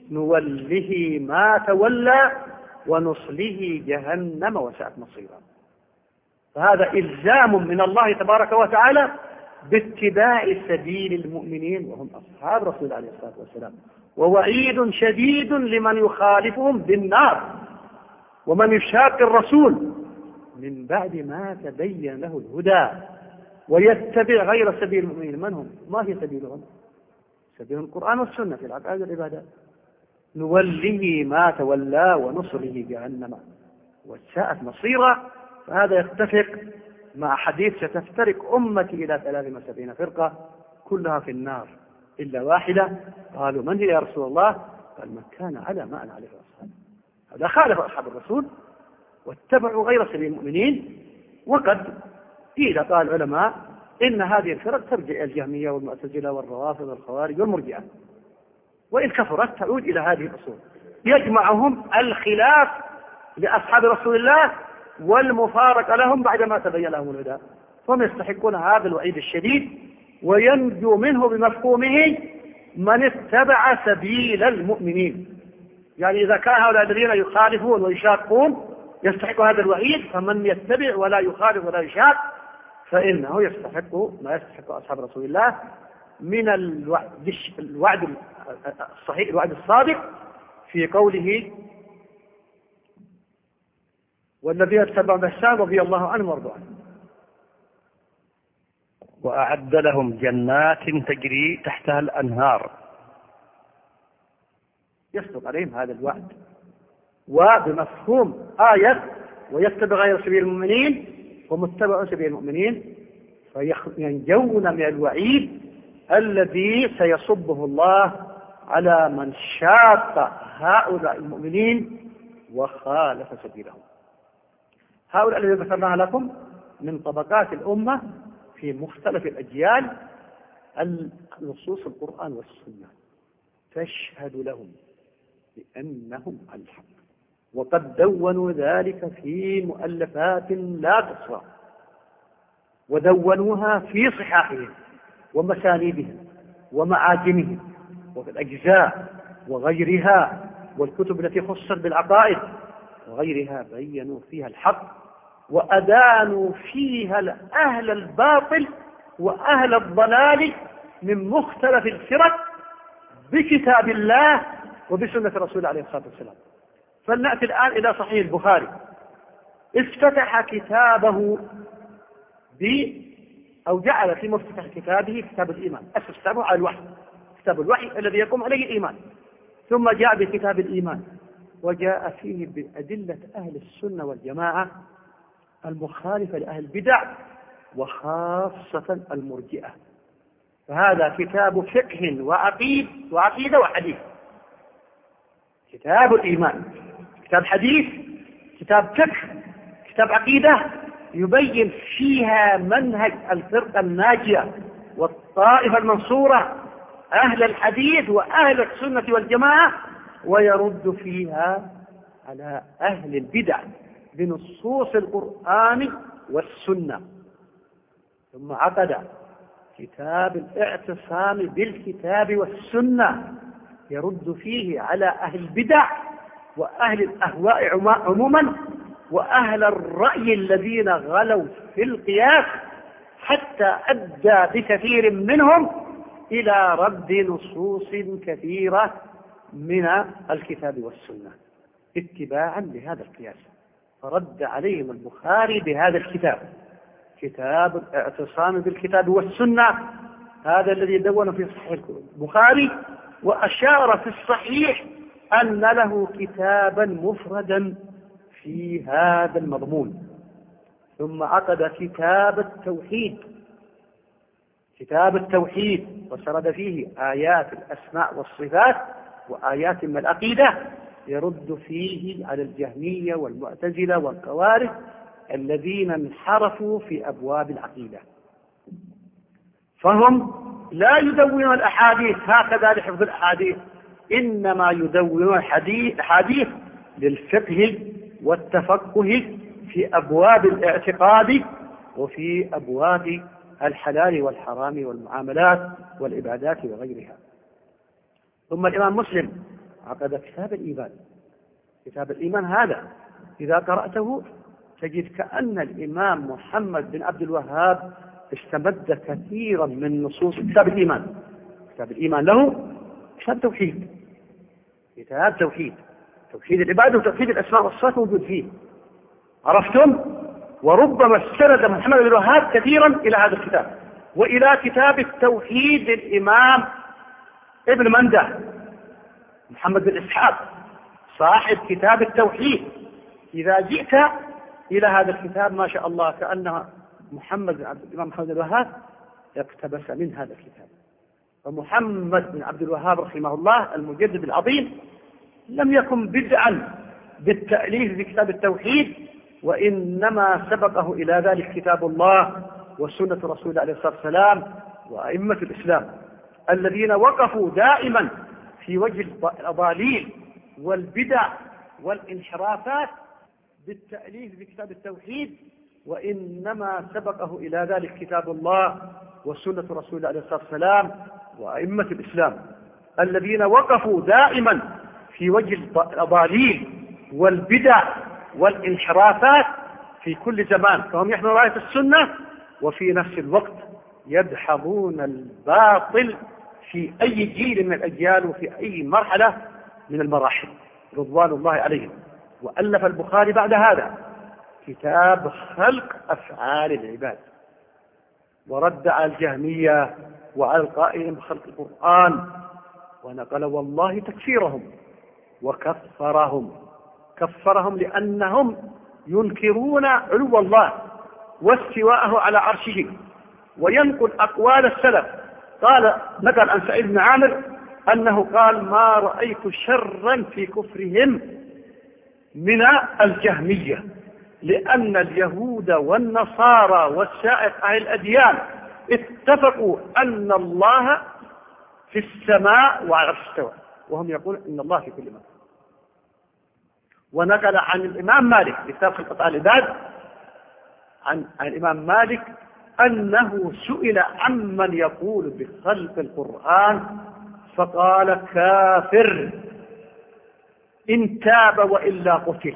Speaker 3: نوله ما تولى ونصله جهنم وساءت مصيرا. فهذا إلزام من الله تبارك وتعالى باتباع سبيل المؤمنين وهم أصحاب رسول الله عليه الصلاة والسلام، ووعيد شديد لمن يخالفهم بالنار. ومن يشاق الرسول من بعد ما تبين له الهدى ويتبع غير سبيل المؤمنين، من هم؟ ما هي سبيلهم؟ سبيل القرآن والسنة في العقائد والعبادات. نوله ما تولى ونصله جهنم وساءت مصيرا. فهذا يتفق مع حديث ستفترق أمتي إلى ثلاث وسبعين فرقة كلها في النار إلا واحدة. قالوا من هي يا رسول الله؟ قال من كان على ما أنا عليه أصحابه. هذا خالف أصحاب الرسول واتبعوا غير سبيل المؤمنين. وقد قيل قال العلماء إن هذه الفرق ترجع إلى الجهمية والمعتزلة والروافض والخوارج والمرجئة، وإن كثرت تعود إلى هذه الأصول. يجمعهم الخلاف لأصحاب رسول الله والمفارقة لهم بعدما تبين لهم الهدى، فهم يستحقون هذا الوعيد الشديد وينجو منه بمفهومه من اتبع سبيل المؤمنين. يعني إذا كان هؤلاء الذين يخالفون ويشاقون يستحق هذا الوعيد، فمن يتبع ولا يخالف ولا يشاق فإنه يستحق ما يستحق أصحاب رسول الله من الوعد الوعد الصحيح الوعد الصادق في قوله والذين اتبعوا بإحسان رضي الله عنهم وارضوا عنه.
Speaker 4: وأعد لهم جنات تجري تحتها الأنهار.
Speaker 3: يصدق عليهم هذا الوعد. وبمفهوم آية ويتبع غير سبيل المؤمنين ومتبع سبيل المؤمنين فينجون من الوعيد الذي سيصبه الله على من شاق هؤلاء المؤمنين وخالف سبيلهم. هؤلاء الذين ذكرناها لكم من طبقات الأمة في مختلف الأجيال النصوص القرآن والسنة تشهد لهم بأنهم على الحق، وقد دونوا ذلك في مؤلفات لا تحصى، ودونوها في صحاحهم ومسانيدهم ومعاجمهم وفي الأجزاء وغيرها والكتب التي خصت بالعقائد وغيرها، بينوا فيها الحق وأدانوا فيها أهل الباطل وأهل الضلال من مختلف الفرق بكتاب الله وبسنة رسول عليه الصلاة والسلام. فلنأتي الآن إلى صحيح البخاري. افتتح كتابه ب أو جعل في مفتتح كتابه كتاب الإيمان، أسس كتابه على الوحي، كتاب الوحي الذي يقوم عليه الإيمان، ثم جاء بكتاب الإيمان وجاء فيه بأدلة أهل السنة والجماعة المخالفة لأهل البدع وخاصة المرجئة. فهذا كتاب فقه وعقيد وعقيدة وحديث. كتاب الإيمان كتاب حديث، كتاب فقه، كتاب عقيدة، يبين فيها منهج الفرقة الناجية والطائفة المنصورة أهل الحديث وأهل السنة والجماعة، ويرد فيها على أهل البدع بنصوص القرآن والسنة. ثم عقد كتاب الاعتصام بالكتاب والسنة يرد فيه على أهل البدع وأهل الأهواء عموما وأهل الرأي الذين غلوا في القياس، حتى أدى بكثير منهم إلى رد نصوص كثيرة من الكتاب والسنة اتباعا لهذا القياس. فرد عليهم البخاري بهذا الكتاب، كتاب الاعتصام بالكتاب والسنة، هذا الذي دون في صحيح البخاري، وأشار في الصحيح أن له كتابا مفردا في هذا المضمون. ثم عقد كتاب التوحيد كتاب التوحيد وسرد فيه آيات الأسماء والصفات وآيات من العقيدة، يرد فيه على الجهمية والمعتزلة والخوارج الذين انحرفوا في أبواب العقيدة. فهم لا يدونون الأحاديث هكذا لحفظ الأحاديث، إنما يدونون الحديث للفقه والتفقه في أبواب الاعتقاد وفي أبواب الحلال والحرام والمعاملات والعبادات وغيرها. ثم الإمام مسلم عقد كتاب الإيمان. كتاب الإيمان هذا إذا قرأته تجد كأن الإمام محمد بن عبد الوهاب استمد كثيرا من نصوص كتاب الإيمان. كتاب الإيمان له كتاب توحيد، كتاب توحيد، توحيد العبادة وتوحيد الأسماء والصفات موجود فيه، عرفتم؟ وربما استند محمد بن الوهاب كثيرا إلى هذا الكتاب وإلى كتاب التوحيد للإمام ابن منده محمد بن إسحاق صاحب كتاب التوحيد. إذا جئت إلى هذا الكتاب ما شاء الله كأن محمد بن عبد الإمام محمد بن الوهاب اقتبس من هذا الكتاب. ومحمد بن عبد الوهاب رحمه الله المجدد العظيم لم يكن بدعا بالتأليف في كتاب التوحيد، وإنما سبقه إلى ذلك كتاب الله وسنة رسول عليه الصلاة والسلام وأئمة الإسلام الذين وقفوا دائما في وجه الأضاليل والبدع والانحرافات بالتأليف في كتاب التوحيد، وإنما سبقه إلى ذلك كتاب الله وسنة رسول عليه الصلاة والسلام وأئمة الإسلام الذين وقفوا دائما في وجه الأضاليل والبدع والانحرافات في كل زمان، فهم يحملون راية السنة وفي نفس الوقت يدحضون الباطل في أي جيل من الأجيال وفي أي مرحلة من المراحل رضوان الله عليهم. وألف البخاري بعد هذا كتاب خلق أفعال العباد، ورد على الجهمية وعلى القائلين بخلق القرآن، ونقل والله تكفيرهم وكفرهم. كفرهم لأنهم ينكرون علو الله واستواءه على عرشه، وينقل أقوال السلف. قال نقل عن سعيد بن عامر أنه قال ما رأيت شرا في كفرهم من الجهمية، لأن اليهود والنصارى والسائر أهل الأديان اتفقوا أن الله في السماء وعلى العرش استوى، وهم يقولون أن الله في كل مكان. ونقل عن الإمام مالك كتاب خلق أفعال العباد عن الإمام مالك أنه سئل عمن يقول بخلق القرآن فقال كافر إن تاب وإلا قتل.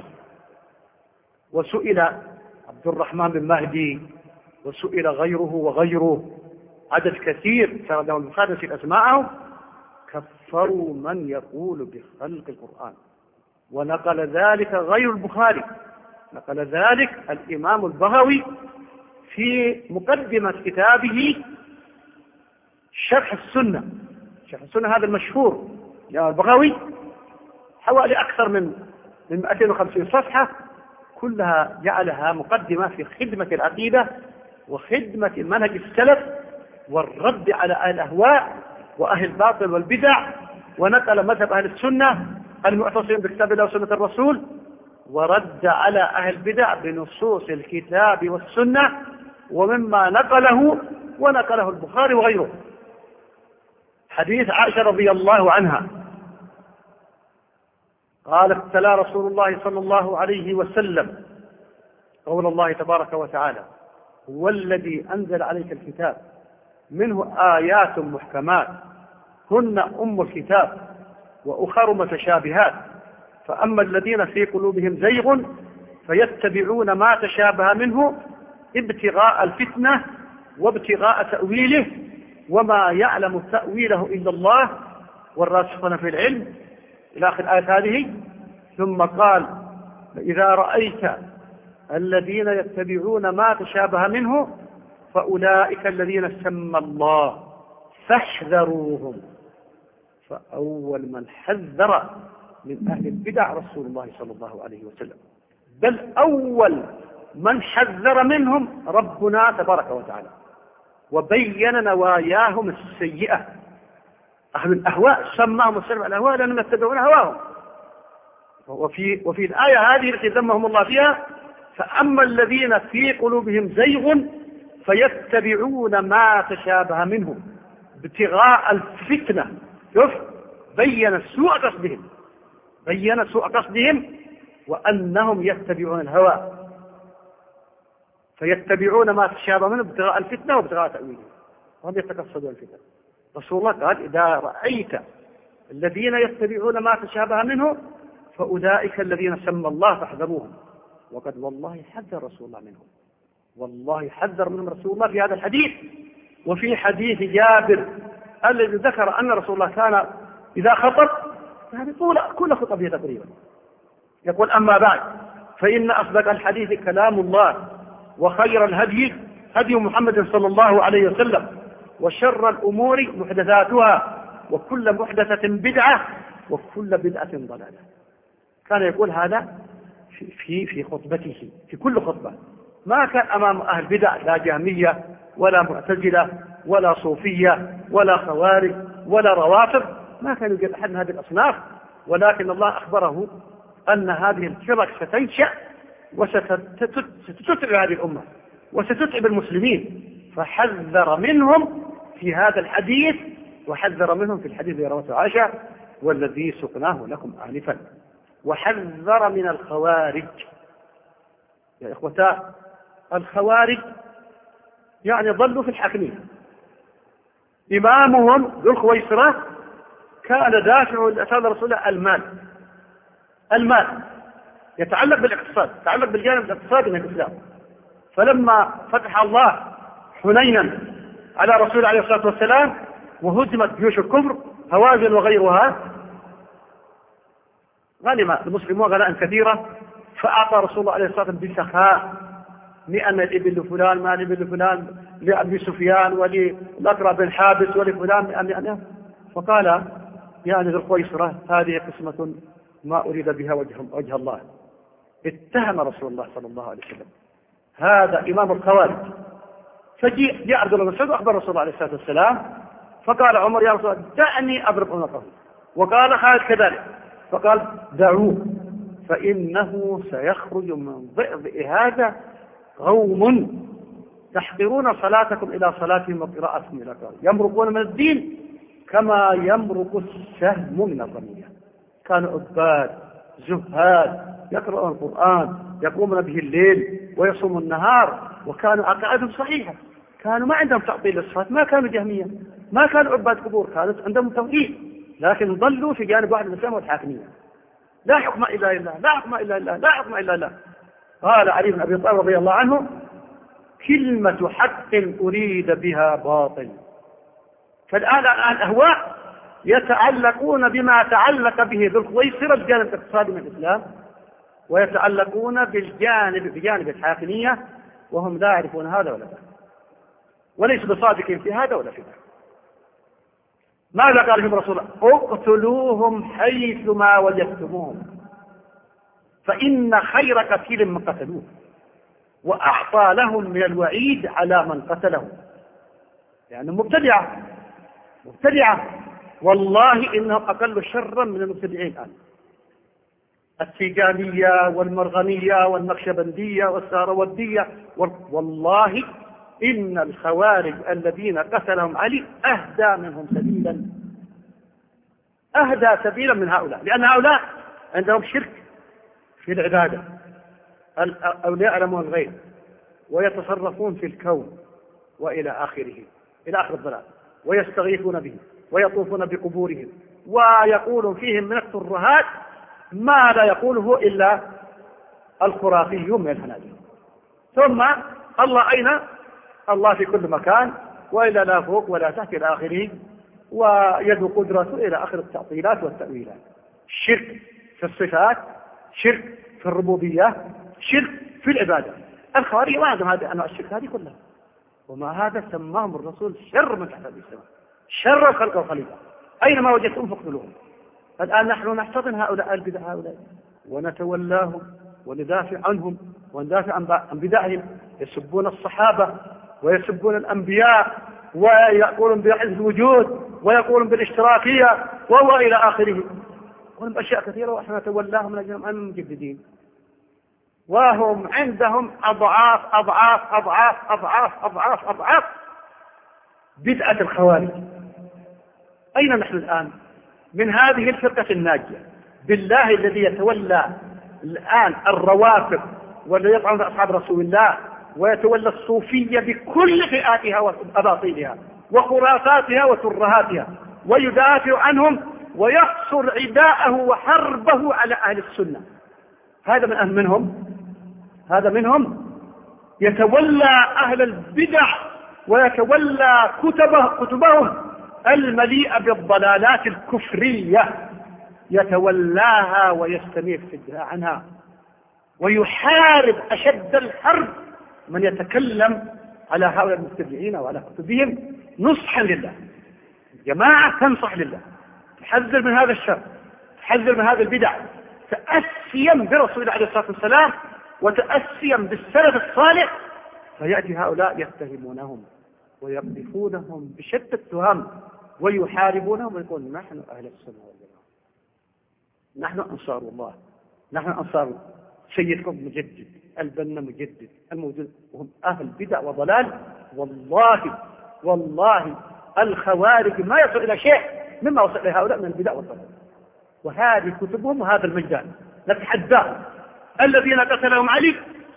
Speaker 3: وسئل عبد الرحمن بن مهدي وسئل غيره وغيره عدد كثير سردهم البخاري في أسماءهم كفروا من يقول بخلق القرآن. ونقل ذلك غير البخاري، نقل ذلك الإمام البغوي في مقدمة كتابه شرح السنة. شرح السنة هذا المشهور يا البغوي حوالي أكثر من من مئتين وخمسين صفحة، كلها جعلها مقدمة في خدمة العقيدة وخدمة المنهج السلف والرد على أهل الأهواء وأهل الباطل والبدع، ونقل مذهب أهل السنة المعتصمين بكتاب الله وسنة الرسول، ورد على أهل البدع بنصوص الكتاب والسنة ومما نقله ونقله البخاري وغيره. حديث عائشة رضي الله عنها قالت تلا رسول الله صلى الله عليه وسلم قول الله تبارك وتعالى هو الذي أنزل عليك الكتاب منه آيات محكمات هن أم الكتاب وأخر متشابهات فأما الذين في قلوبهم زيغ فيتبعون ما تشابه منه ابتغاء الفتنة وابتغاء تأويله وما يعلم تأويله إلا الله والراسخون في العلم إلى آخر الآية هذه. ثم قال إذا رأيت الذين يتبعون ما تشابه منه فأولئك الذين سمى الله فاحذروهم. فأول من حذر من أهل البدع رسول الله صلى الله عليه وسلم، بل أول من حذر منهم ربنا تبارك وتعالى وبين نواياهم السيئة. أهل الأهواء سماهم السلف الأهواء لأنهم يتبعون هواهم. وفي, وفي الآية هذه التي ذمهم الله فيها فأما الذين في قلوبهم زيغ فيتبعون ما تشابه منه ابتغاء الفتنة. شوف بين سوء قصدهم، بين سوء قصدهم وأنهم يتبعون الهوى فيتبعون ما تشابه منه ابتغاء الفتنة وابتغاء تأويله وهم يتقصدون الفتنة. رسول الله قال إذا رأيت الذين يتبعون ما تشابه منه فأولئك الذين سمى الله فاحذروهم. وقد والله حذر رسول الله منهم، والله حذر منهم رسول الله في هذا الحديث. وفي حديث جابر الذي ذكر أن رسول الله كان إذا خطب يعني طول كل خطبه تقريبا يقول: أما بعد فإن أصدق الحديث كلام الله، وخير الهدي هدي محمد صلى الله عليه وسلم، وشر الأمور محدثاتها، وكل محدثة بدعة، وكل بدعة ضلالة. كان يقول هذا في في في خطبته في كل خطبة. ما كان أمام أهل بدع، لا جهمية ولا معتزلة ولا صوفية ولا خوارج ولا روافض، ما كان يوجد أحد من هذه الأصناف، ولكن الله أخبره أن هذه الفرق ستنشأ وستتعب هذه الأمة وستتعب المسلمين، فحذر منهم في هذا الحديث، وحذر منهم في الحديث الذي رواه عائشة والذي سقناه لكم آنفا. وحذر من الخوارج. يا إخوتا، الخوارج يعني ضلوا في الحاكمية. إمامهم ذو الخويصرة كان دافع لأسال رسول الله المال. المال يتعلق بالاقتصاد، يتعلق بالجانب الاقتصادي من الإسلام. فلما فتح الله حنينا على رسول الله عليه الصلاة والسلام وهزمت جيوش الكفر هوازن وغيرها، غنم المسلمون غنائم كثيرة، فأعطى رسول الله عليه الصلاة والسلام بسخاء مئة من الإبل لفلان، ما الإبل لفلان، لأبي سفيان وللأقرع بن حابس ولفلان مئة مئة. فقال: يا ذي الخويصرة، هذه قسمة ما أريد بها وجه, وجه الله. اتهم رسول الله صلى الله عليه وسلم هذا إمام الخوارج. فجاء جاء عبد الله بن مسعود وأخبر رسول الله عليه الصلاة والسلام، فقال عمر: يا رسول الله دعني أضرب عنقه. وقال خالد كذلك، فقال: دعوه فإنه سيخرج من ضئضئ هذا قوم تحقرون صلاتكم إلى صلاتهم وقراءتكم إلى قراءتهم، يمرقون من الدين كما يمرق السهم من الرمية. كانوا عباد زهاد يقرؤون القرآن، يقومون به الليل ويصومون النهار، وكانوا عقائدهم صحيحة، كانوا ما عندهم تعطيل للصفات، ما كانوا جهمية، ما كانوا عباد قبور، كانوا عندهم توحيد، لكن ضلوا في جانب واحد الإسلام والحاكمية. لا حكم إلا لله، لا حكم إلا لله، لا حكم إلا لله. قال علي بن أبي طالب رضي الله عنه: كلمة حق أريد بها باطل. فالآن الأهواء يتعلقون بما تعلق به ذو الخويصرة الجانب الاقتصادي من الإسلام، ويتعلقون بالجانب بجانب الحاكمية، وهم لا يعرفون هذا ولا ذاك، وليس بصادقين في هذا ولا في ذاك. ماذا قال لهم رسول الله؟ اقتلوهم حيثما وجدتموهم، فإن خير قتيل من قتلوه، وأعطى لهم من الوعيد على من قتلهم. يعني مبتدعة مبتدعة والله إنهم أقل شرا من المبتدعين الآن، التيجانية والمرغنية والنقشبندية والسهروردية. والله إن الخوارج الذين قتلهم علي أهدى منهم سبيلا، أهدى سبيلا من هؤلاء، لأن هؤلاء عندهم شرك في العبادة، أولياء يعلمون الغيب ويتصرفون في الكون وإلى آخره، إلى آخر الضلال، ويستغيثون به ويطوفون بقبورهم، ويقول فيهم من الترهات ما لا يقوله إلا الخرافيون من الفنادق. ثم الله أين؟ الله في كل مكان، وإلا لا فوق ولا تحت إلى آخره، ويد قدرته إلى آخر التعطيلات والتأويلات. شرك في الصفات، شرك في الربوبية، شرك في العبادة. الخوارج ما عندهم هذه أنواع الشرك هذه كلها، وما هذا سماهم الرسول شر من تحت السماء، شر الخلق والخليقة، أينما وجدتم فاقتلوهم. الآن نحن نحتضن هؤلاء البدع هؤلاء ونتولاهم وندافع عنهم وندافع عن بدعهم. يسبون الصحابة ويسبون الأنبياء ويقولون بوحدة الوجود ويقولون بالاشتراكية وهو إلى آخره، يقولون بأشياء كثيرة، وإحنا نتولاهم لأجلهم أن المجددين، وهم عندهم أضعاف أضعاف أضعاف أضعاف أضعاف أضعاف بدعة الخوارج. أين نحن الآن من هذه الفرقة الناجية؟ بالله الذي يتولى الآن الروافض والذي يطعن أصحاب رسول الله ويتولى الصوفية بكل فئاتها وأباطيلها وخرافاتها وترهاتها ويدافع عنهم ويقصر عداءه وحربه على أهل السنة. هذا من أهل منهم هذا منهم يتولى أهل البدع ويتولى كتبه كتبهم المليئة بالضلالات الكفرية، يتولاها ويستميت في الدفاع عنها، ويحارب أشد الحرب من يتكلم على هؤلاء المبتدعين وعلى كتبهم نصحا لله. جماعة تنصح لله، تحذر من هذا الشر، تحذر من هذه البدع، تأسيا برسول الله عليه الصلاة والسلام وتأسيا بالسلف الصالح. فيأتي هؤلاء يتهمونهم ويقذفونهم بشتى التهم ويحاربونهم ويقول نحن أهل السنة والجماعة، نحن أنصار الله، نحن أنصار سيدكم مجدد، البنا مجدد الموجود، وهم أهل بدع وضلال. والله والله الخوارج ما يصل إلى شيء مما وصل إلى هؤلاء من البدع والضلال، وهذه كتبهم وهذا الميدان نتحداهم. الذين قتلهم علي،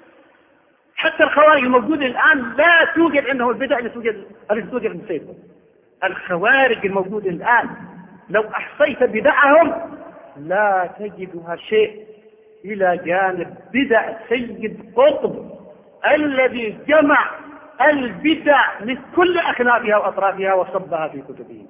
Speaker 3: حتى الخوارج الموجودين الآن لا توجد عندهم البدع التي توجد التي توجد عند سيدهم. الخوارج الموجودين الآن لو أحصيت بدعهم لا تجدها شيء إلى جانب بدع سيد قطب الذي جمع البدع من كل أكنافها وأطرافها وصبها في كتبه،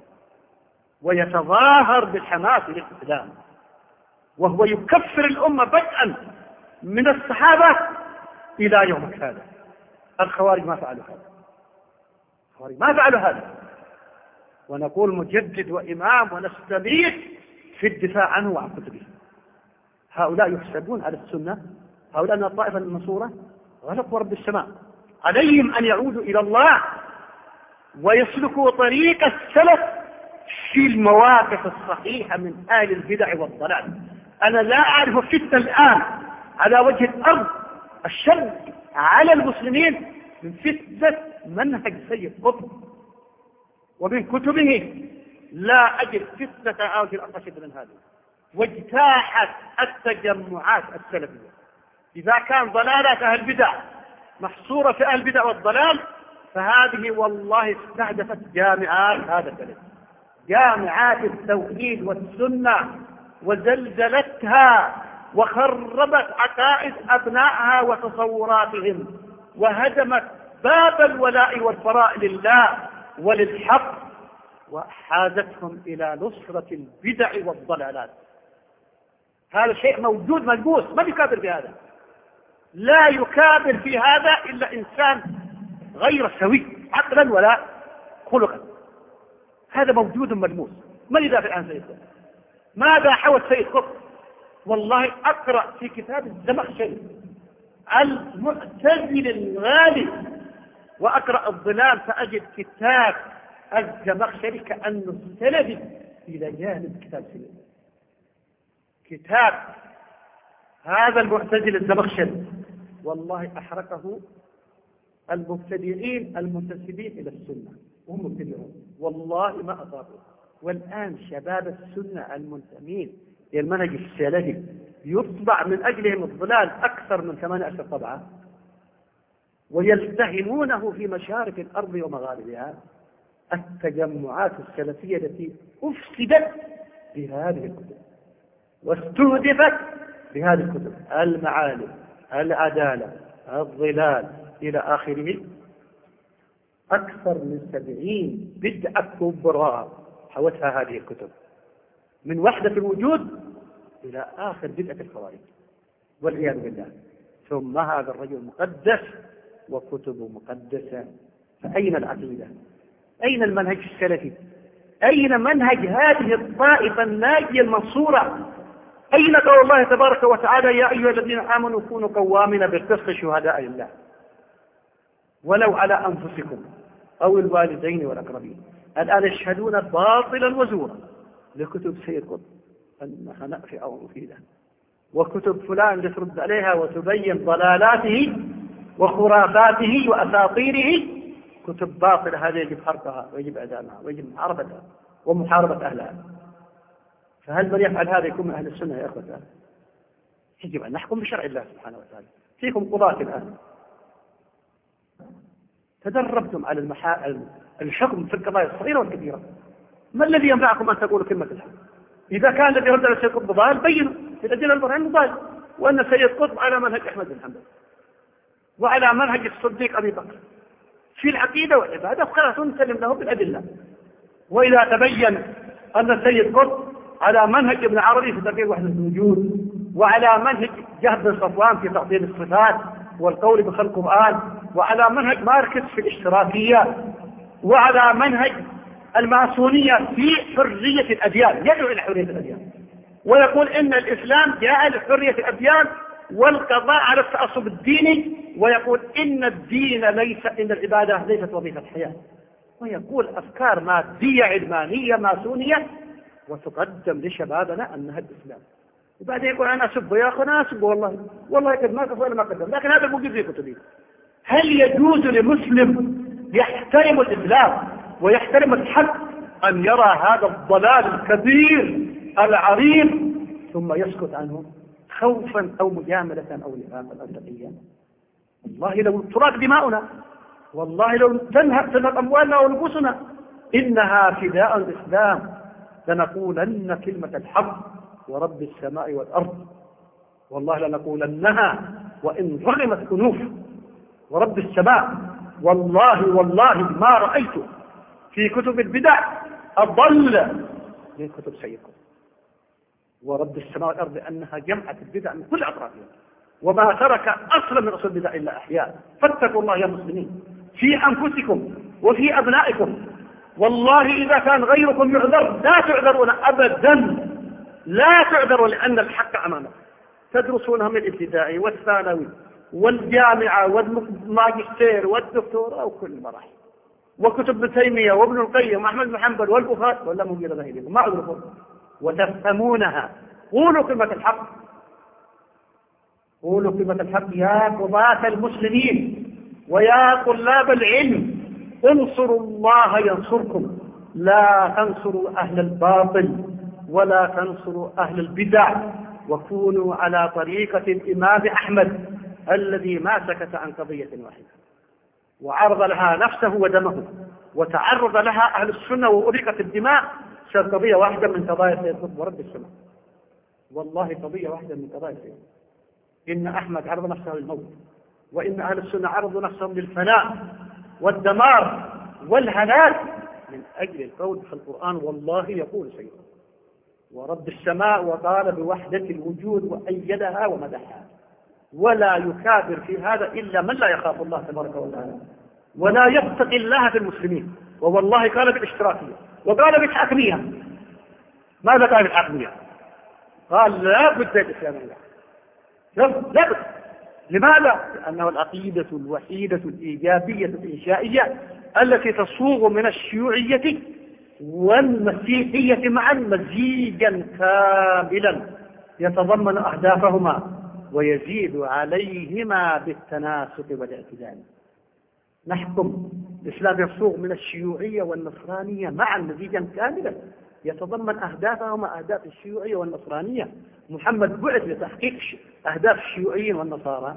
Speaker 3: ويتظاهر بالحماس للإسلام، وهو يكفر الأمة بدءا من الصحابة إلى يومك هذا. الخوارج ما فعلوا هذا، الخوارج ما فعلوا هذا، ونقول مجدد وإمام ونستميت في الدفاع عنه وعن كتبه. هؤلاء يحسبون على السنة، هؤلاء من الطائفة المنصورة، غلط ورب السماء. عليهم أن يعودوا إلى الله ويسلكوا طريق السلف في المواقف الصحيحة من آل البدع والضلال. أنا لا أعرف فتنة الآن على وجه الأرض الشر على المسلمين من فتنة منهج سيد قطب ومن كتبه. لا أجد فتنة أوجه الأرض أشد من هذه، واجتاحت التجمعات السلفية. إذا كان ضلالات أهل البدع محصورة في أهل البدع والضلال، فهذه والله استهدفت جامعات هذا البلد، جامعات التوحيد والسنة، وزلزلتها وخربت عقائد أبنائها وتصوراتهم، وهدمت باب الولاء والبراء لله وللحق، وحازتهم إلى نصرة البدع والضلالات. هذا شيء موجود ملموس، ما يكابر بهذا، لا يكابر في هذا إلا إنسان غير سوي عقلا ولا خلقا. هذا موجود ملموس. من يدافع عن سيد قطب؟ ماذا حوى سيد قطب؟ والله أقرأ في كتاب الزمخشري المعتزل الغالي وأقرأ الظلال فأجد كتاب الزمخشري كأنه سلبي إلى جانب كتاب سلبي. كتاب هذا المعتزل الزمخشري والله أحرقه المبتدئين المنتسبين إلى السنة وهم مبتدئون، والله ما أطاقوا. والآن شباب السنة المنتمين إلى المنهج السلفي يطبع من أجلهم الضلال أكثر من ثمانية عشر طبعة، ويلتهمونه في مشارق الأرض ومغاربها. التجمعات السلفية التي أفسدت بهذه الكتب واستهدفت بهذه الكتب، المعالم، العدالة، الظلال إلى آخره، أكثر من سبعين بدعة كبرى حوتها هذه الكتب، من وحدة الوجود إلى آخر بدعة الخوارج والعياذ بالله. ثم هذا الرجل مقدس وكتبه مقدسة، فأين العقيدة؟ أين المنهج السلفي؟ أين منهج هذه الطائفة الناجية المنصورة؟ أين قول الله تبارك وتعالى يا أيها الذين آمنوا كونوا قوامين بالقسط شهداء لله ولو على أنفسكم أو الوالدين والأقربين. الآن يشهدون باطلا وزورا لكتب سيد قطب أنها نافعة أو مفيدة، وكتب فلان لترد عليها وتبين ضلالاته وخرافاته وأساطيره، كتب باطلة هذه يجب حرقها ويجب إعدامها ويجب محاربتها ومحاربة أهلها. فهل من يفعل هذا يكون من أهل السنة يا أخوة؟ يجب أن نحكم بشرع الله سبحانه وتعالى. فيكم قضاة الآن تدربتم على المحا... الحكم في القضايا الصغيرة والكبيرة، ما الذي ينفعكم أن تقولوا كلمة الحق؟ إذا كان الذي يرد على السيد قطب ضال بينوا في الأدلة البرهان ضال، وأن السيد قطب على منهج أحمد بن حنبل وعلى منهج الصديق أبي بكر في العقيدة والعبادة، وخلاص نسلم له بالأدلة. وإذا تبين أن السيد قطب على منهج ابن عربي في تقرير وحدة الوجود، وعلى منهج جهد بن صفوان في تقدير الصفات والقول بخلق القرآن، وعلى منهج ماركس في الاشتراكية، وعلى منهج الماسونية في حرية الأديان، يدعو إلى حرية الأديان ويقول إن الإسلام جاء لحرية الأديان والقضاء على التعصب الديني، ويقول إن الدين ليس، إن العبادة ليست وظيفة الحياة، ويقول أفكار مادية علمانية ماسونية، وتقدم لشبابنا أنها الإسلام. وبعدين يقول أنا أسب يا أخي، أنا أسب والله والله قد ما قصر ما قدم، لكن هذا موجود في كتبي. هل يجوز لمسلم يحترم الإسلام ويحترم الحق أن يرى هذا الضلال الكبير العريض ثم يسكت عنه خوفا أو مجاملة أو نفاقا أو تقيا؟ والله لو تراق دماؤنا، والله لو تنهب أموالنا ونفوسنا، إنها فداء الإسلام لنقولن كلمة الحق ورب السماء والأرض، والله لنقولنها وإن رغمت أنوف، ورب السماء والله والله ما رأيت في كتب البدع أضل من كتب سيدكم، ورب السماء والأرض أنها جمعت البدع من كل أطرافها، وما ترك أصلا من أصول البدع إلا أحياء. فاتقوا الله يا مسلمين في أنفسكم وفي أبنائكم، والله إذا كان غيركم يعذر لا تعذرون أبدا، لا تعذروا، لأن الحق أمامكم. تدرسونها من الابتدائي والثانوي والجامعة والماجستير والدكتوراه وكل المراحل، وكتب ابن تيمية وابن القيم وأحمد بن حنبل والبخاري، ولا موجود غيرهم ما أعذركم، وتفهمونها. قولوا كلمة الحق، قولوا كلمة الحق يا قضاة المسلمين ويا طلاب العلم، انصروا الله ينصركم، لا تنصروا أهل الباطل ولا تنصروا أهل البدع، وكونوا على طريقة الإمام أحمد الذي ما سكت عن قضية واحدة وعرض لها نفسه ودمه، وتعرض لها أهل السنة وأريقت الدماء عشان قضية واحدة من قضايا سيد قطب ورب السماء. والله قضية واحدة من قضايا سيد، إن أحمد عرض نفسه للموت، وإن أهل السنة عرضوا نفسهم للفناء والدمار والهلاك من أجل القول في القرآن. والله يقول سيد ورب السماء وقال بوحدة الوجود وأيدها ومدحها، ولا يكابر في هذا إلا من لا يخاف الله تبارك وتعالى ولا يتقي الله في المسلمين. ووالله قال بالاشتراكية وقال بالحاكمية. ماذا قال بالحاكمية؟ قال لا بد الإسلام لا بد. لماذا؟ لأنه العقيدة الوحيدة الإيجابية الإنشائية التي تصوغ من الشيوعية والمسيحية معا مزيجا كاملا يتضمن أهدافهما ويزيد عليهما بالتناسق والاعتدال. نحكم الإسلام يصوغ من الشيوعية والنصرانية معا مزيجا كاملا يتضمن أهدافهما أهداف الشيوعية والنصرانية. محمد بعث لتحقيق أهداف الشيوعيين والنصارى.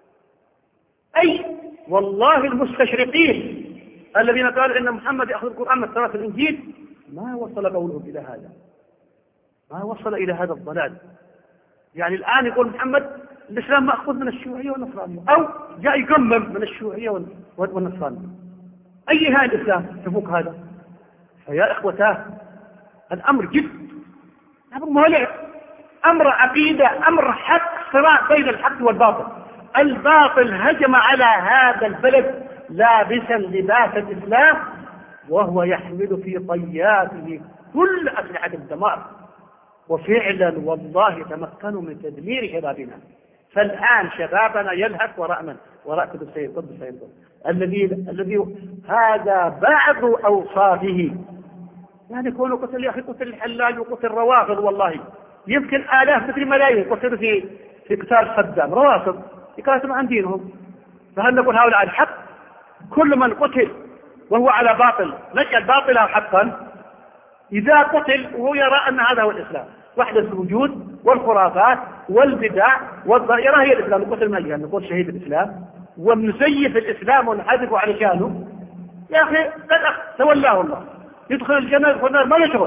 Speaker 3: أي والله المستشرقين الذين قالوا إن محمد يأخذ القرآن من تراث الإنجيل ما وصل قولهم إلى هذا، ما وصل إلى هذا الضلال. يعني الآن يقول محمد الإسلام مأخوذ من الشيوعية والنصرانية، أو جاء يقمم من الشيوعية والنصرانية. أي هذا الإسلام تفوق هذا؟ فيا إخوتاه الأمر جد، أمر مولع، أمر عقيدة، أمر حق، صراع بين الحق والباطل. الباطل هجم على هذا البلد لابسا لباس الإسلام وهو يحمل في طياته كل أسلحة الدمار، وفعلا والله تمكنوا من تدمير شبابنا. فالآن شبابنا يلهث وراء من؟ وراء كتب سيد قطب سيد قطب الذي الذي هذا بعض أوصافه. يعني كونوا قتل يا أخي، قتل الحلاج وقتل الروافض، والله يمكن آلاف مثل ملايين قتلوا في في قتال صدام، روافض يقاتلوا عن دينهم. فهل نقول هؤلاء الحق؟ كل من قتل وهو على باطل نجعل باطله حقا. إذا قتل وهو يرى أن هذا هو الإسلام، وحدة الوجود والخرافات والبدع والظاهرة هي الإسلام، القتل ما يجعل نقول شهيد الإسلام ونزيف الإسلام ونحذف على شانه. يا أخي قد تولاه الله، يدخل الجنة يدخل النار ما يشغل،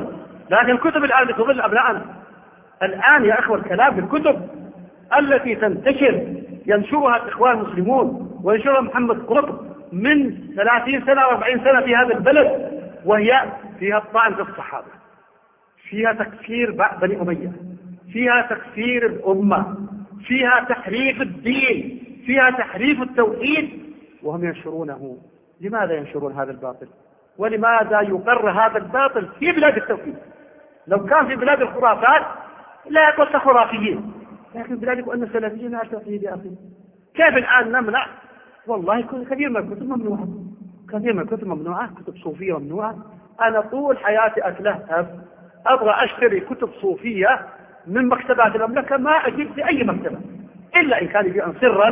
Speaker 3: لكن الكتب الآن تضل أبنائنا. الآن يا أخوة الكلام بالكتب التي تنتشر ينشرها الإخوان المسلمون وينشرها محمد قطب من ثلاثين سنة وأربعين سنة في هذا البلد، وهي فيها الطعن في الصحابة، فيها تكفير بني أمية، فيها تكفير الأمة، فيها تحريف الدين، فيها تحريف التوحيد، وهم ينشرونه. لماذا ينشرون هذا الباطل؟ ولماذا يقر هذا الباطل في بلاد التوحيد؟ لو كان في بلاد الخرافات لا يقول خرافيين، لكن بلاد يقول أن السلفيين على التوحيد يا أخي. كيف الآن نمنع؟ والله كثير من الكتب ممنوعة، كثير من الكتب ممنوعة، كتب صوفية ممنوعة. أنا طول حياتي أتلهف أبغى أشتري كتب صوفية من مكتبات المملكة، ما أجد في أي مكتبة إلا إن كان يبيعون سرا،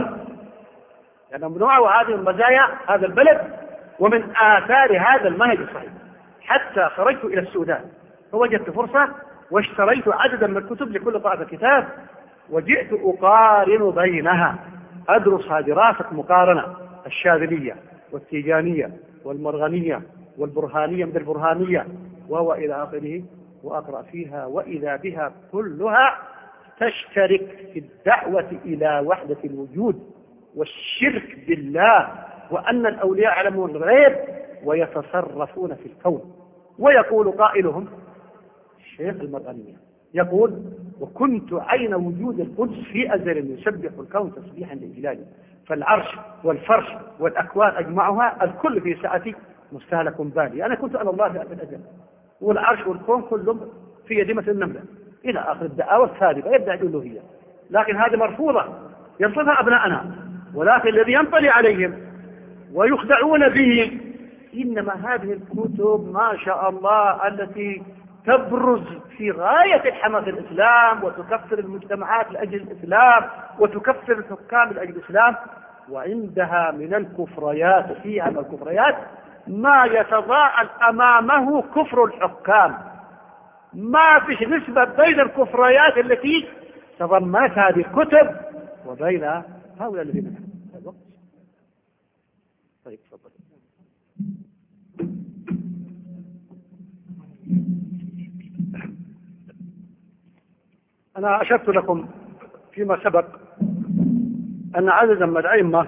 Speaker 3: لأنها ممنوعة. وهذه من مزايا هذا البلد ومن آثار هذا المنهج الصحيح. حتى خرجت إلى السودان فوجدت فرصة واشتريت عددا من الكتب لكل طائفة كتاب، وجئت أقارن بينها، أدرسها دراسة مقارنة، الشاذلية والتيجانية والمرغنية والبرهانية من البرهانية وهو إلى آخره، وأقرأ فيها وإذا بها كلها تشترك في الدعوة إلى وحدة الوجود والشرك بالله، وأن الأولياء يعلمون الغيب ويتصرفون في الكون. ويقول قائلهم الشيخ المرغنية يقول: وكنت عين وجود القدس في أزل يسبح الكون تسبيحا لإجلاله، فالعرش والفرش والأكوان أجمعها الكل في ساعتي مستهلك بالي، أنا كنت أنا الله في الأزل، والعرش والكون كلهم في يدمة النملة، إلى آخر الدعاوى الكاذبة يدعي الألوهية. لكن هذه مرفوضة يرفضها أبناءنا، ولكن الذي ينطلي عليهم ويخدعون به إنما هذه الكتب ما شاء الله التي تبرز في غاية الحماس الإسلام وتكفر المجتمعات لأجل الإسلام وتكفر الحكام لأجل الإسلام، وعندها من الكفريات فيها من الكفريات ما يتضاءل أمامه كفر الحكام. ما فيش نسبة بين الكفريات التي تضمنت هذه الكتب وبين هؤلاء الذين الوقت. طيب تفضل. أنا أشرت لكم فيما سبق أن عددا من الأئمة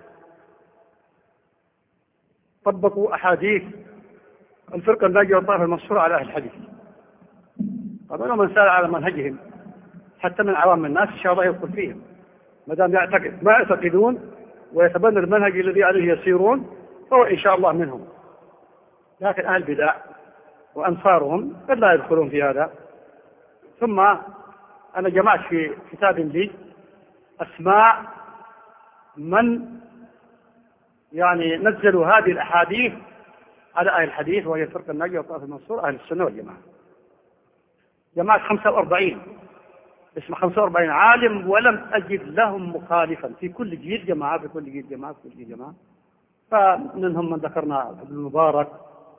Speaker 3: طبقوا أحاديث الفرقة الناجية والطائفة المنصورة على أهل الحديث. طبعا من سار على منهجهم حتى من عوام الناس إن شاء الله يدخل فيهم ما دام يعتقد ما يعتقدون ويتبنى المنهج الذي عليه يسيرون فهو إن شاء الله منهم. لكن أهل البدع وأنصارهم قد لا يدخلون في هذا. ثم أنا جمعت في كتاب لي أسماء من يعني نزلوا هذه الأحاديث على أهل الحديث وهي الفرقة الناجية والطائفة المنصورة أهل السنة والجماعة. جماعة خمسة وأربعين اسم خمسة وأربعين عالم ولم أجد لهم مخالفا في كل جيل جماعة في كل جيل جماعة في كل جيل جماعة. فمنهم من ذكرنا ابن المبارك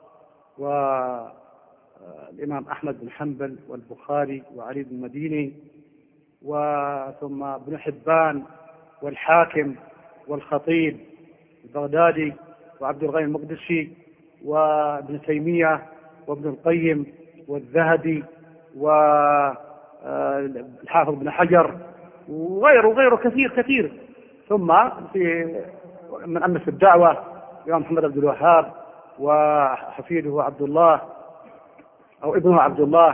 Speaker 3: والإمام أحمد بن حنبل والبخاري وعلي بن المديني وثم ابن حبان والحاكم والخطيب البغدادي وعبد الغني المقدسي وابن تيمية وابن القيم والذهبي والحافظ بن حجر وغيره وغيره كثير كثير. ثم في من أمس الدعوة الإمام محمد عبد الوهاب وحفيده عبد الله أو ابنه عبد الله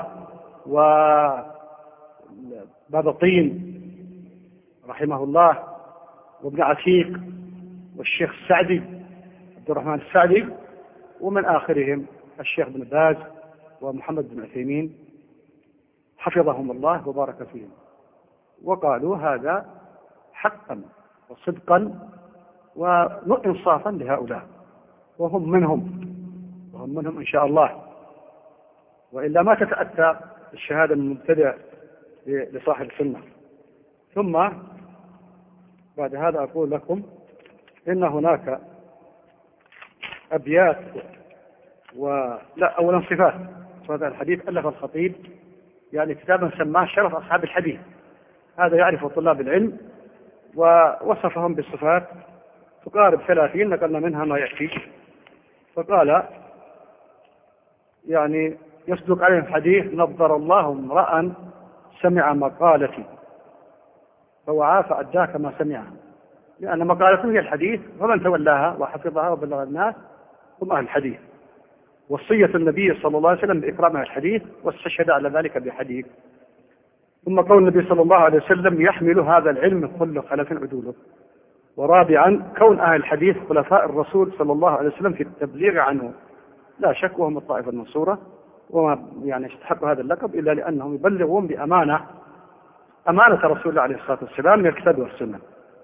Speaker 3: وباب الطين رحمه الله وابن عتيق والشيخ السعدي عبد الرحمن السعدي ومن آخرهم الشيخ بن باز ومحمد بن عثيمين حفظهم الله وبارك فيهم. وقالوا هذا حقا وصدقا وإنصافا لهؤلاء وهم منهم وهم منهم إن شاء الله، وإلا ما تتأتى الشهادة من المبتدع لصاحب السنة. ثم بعد هذا أقول لكم إن هناك أبيات ولا أولا صفات هذا الحديث. ألف الخطيب يعني كتابا سماه شرف أصحاب الحديث، هذا يعرف طلاب العلم ووصفهم بالصفات تقارب ثلاثين نقلنا منها ما يكفي. فقال يعني يصدق عليهم الحديث نظر الله امرأ سمع مقالتي فوعى فأداها كما سمعها، لأن مقالته هي الحديث، ومن تولاها وحفظها وبلغ الناس هم أهل الحديث. وصية النبي صلى الله عليه وسلم بإكرام الحديث، واستشهد على ذلك بحديث. ثم قول النبي صلى الله عليه وسلم يحمل هذا العلم من كل خلف عدوله. ورابعا كون أهل الحديث خلفاء الرسول صلى الله عليه وسلم في التبليغ عنه، لا شك وهم الطائفة المنصورة، وما يعني يستحقوا هذا اللقب إلا لأنهم يبلغون بأمانة أمانة رسول الله عليه الصلاة والسلام من الكتاب والسنة.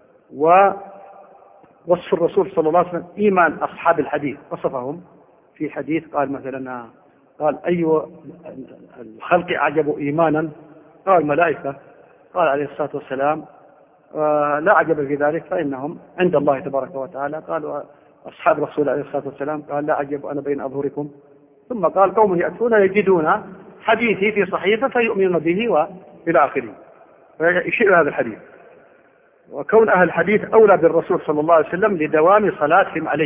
Speaker 3: ووصف الرسول صلى الله عليه وسلم إيمان أصحاب الحديث، وصفهم في حديث قال مثلا قال أي الخلق أعجب إيمانا؟ قال الملائكة. قال عليه الصلاة والسلام لا عجب في ذلك فإنهم عند الله تبارك وتعالى. قالوا أصحاب رسول الله عليه الصلاة والسلام قال لا عجب أنا بين أظهركم. ثم قال قوم يأتون يجدون حديثي في صحيفة فيؤمنون به وإلى آخره، فيشير هذا الحديث. وكون أهل الحديث أولى بالرسول صلى الله عليه وسلم لدوام صلاتهم عليه،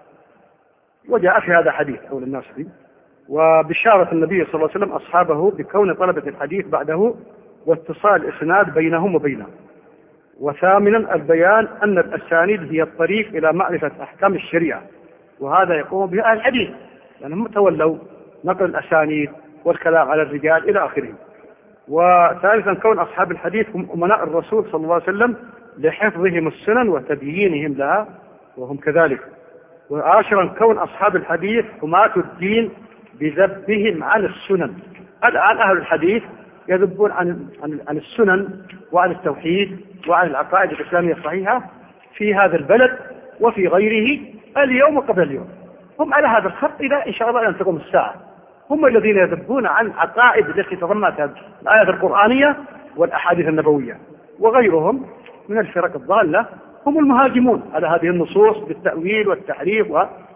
Speaker 3: وجاء في هذا حديث أولى الناس به. وبشارة النبي صلى الله عليه وسلم أصحابه بكون طلبة الحديث بعده واتصال الإسناد بينهم وبينه. وثامنا البيان أن الأسانيد هي الطريق إلى معرفة أحكام الشريعة، وهذا يقوم به أهل الحديث لأنهم يعني تولوا نقل الأسانيد والكلام على الرجال إلى آخره. وثالثا كون أصحاب الحديث هم أمناء الرسول صلى الله عليه وسلم لحفظهم السنن وتبيينهم لها وهم كذلك. وعاشرا كون أصحاب الحديث حماة الدين بذبهم عن السنن. الآن أهل الحديث يذبون عن عن السنن وعن التوحيد وعن العقائد الإسلامية الصحيحة في هذا البلد وفي غيره اليوم وقبل اليوم. هم على هذا الخط إلى إن شاء الله أن تقوم الساعة. هم الذين يذبون عن عقائد التي تضمنتها الآيات القرآنية والأحاديث النبوية، وغيرهم من الفرق الضالة هم المهاجمون على هذه النصوص بالتأويل والتحريف.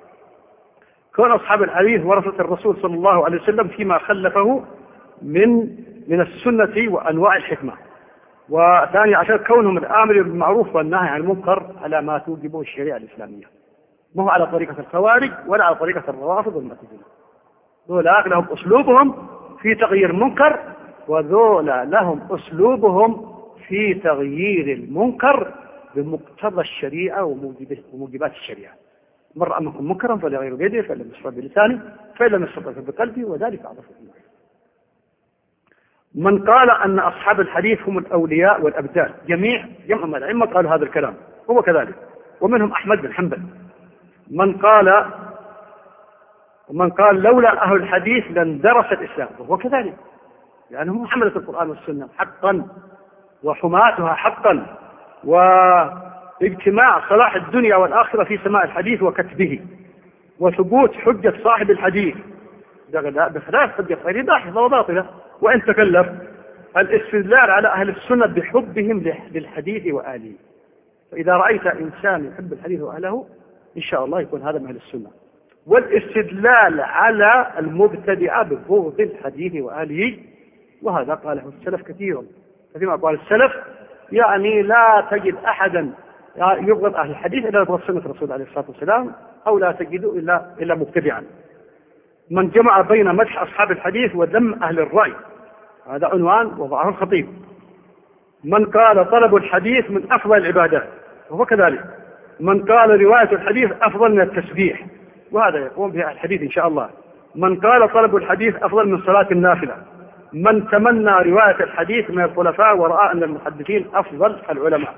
Speaker 3: وكون أصحاب الحديث ورثة الرسول صلى الله عليه وسلم فيما خلفه من من السنة وأنواع الحكمة. وثاني عشر كونهم الآمر بالمعروف والنهي عن المنكر على ما توجبه الشريعة الإسلامية، ما هو على طريقة الخوارج ولا على طريقة الروافض والمعتزلة. ذولا لهم أسلوبهم في تغيير المنكر، وذولا لهم أسلوبهم في تغيير المنكر بمقتضى الشريعة وموجبات الشريعة. من رأى منكم منكرا فليغيره بيده، فإن لم يستطع بلسانه، فإن لم يستطع بقلبه، وذلك أضعف الإيمان. من قال أن أصحاب الحديث هم الأولياء والأبدال، جميع جمع من الأئمة قالوا هذا الكلام، هو كذلك، ومنهم أحمد بن حنبل. من قال ومن قال لولا أهل الحديث لاندرس الإسلام، وهو كذلك، لأنهم حملة القرآن والسنة حقا وحماتها حقا، واجتماع صلاح الدنيا والآخرة في سماع الحديث وكتبه، وثبوت حجة صاحب الحديث بخلاف حجة غيره داحضة وباطلة. وإن تكلف الاستدلال على أهل السنة بحبهم للحديث وآله. فإذا رأيت إنسان يحب الحديث وأهله إن شاء الله يكون هذا من أهل السنة. والاستدلال على المبتدعة ببغض الحديث وآله، وهذا قاله السلف كثيرا. كثيرا قال السلف يعني لا تجد أحدا يبغض أهل الحديث إلا يبغض سنة الرسول عليه الصلاة والسلام، أو لا تجده إلا إلا مبتدعا. من جمع بين مدح أصحاب الحديث وذم أهل الرأي، هذا عنوان وضعه الخطيب. من قال طلب الحديث من أفضل العبادات، وهو كذلك. من قال رواية الحديث أفضل من التسبيح، وهذا يقوم به الحديث إن شاء الله. من قال طلب الحديث أفضل من صلاة النافلة. من تمنى رواية الحديث من الخلفاء ورأى أن المحدثين أفضل العلماء.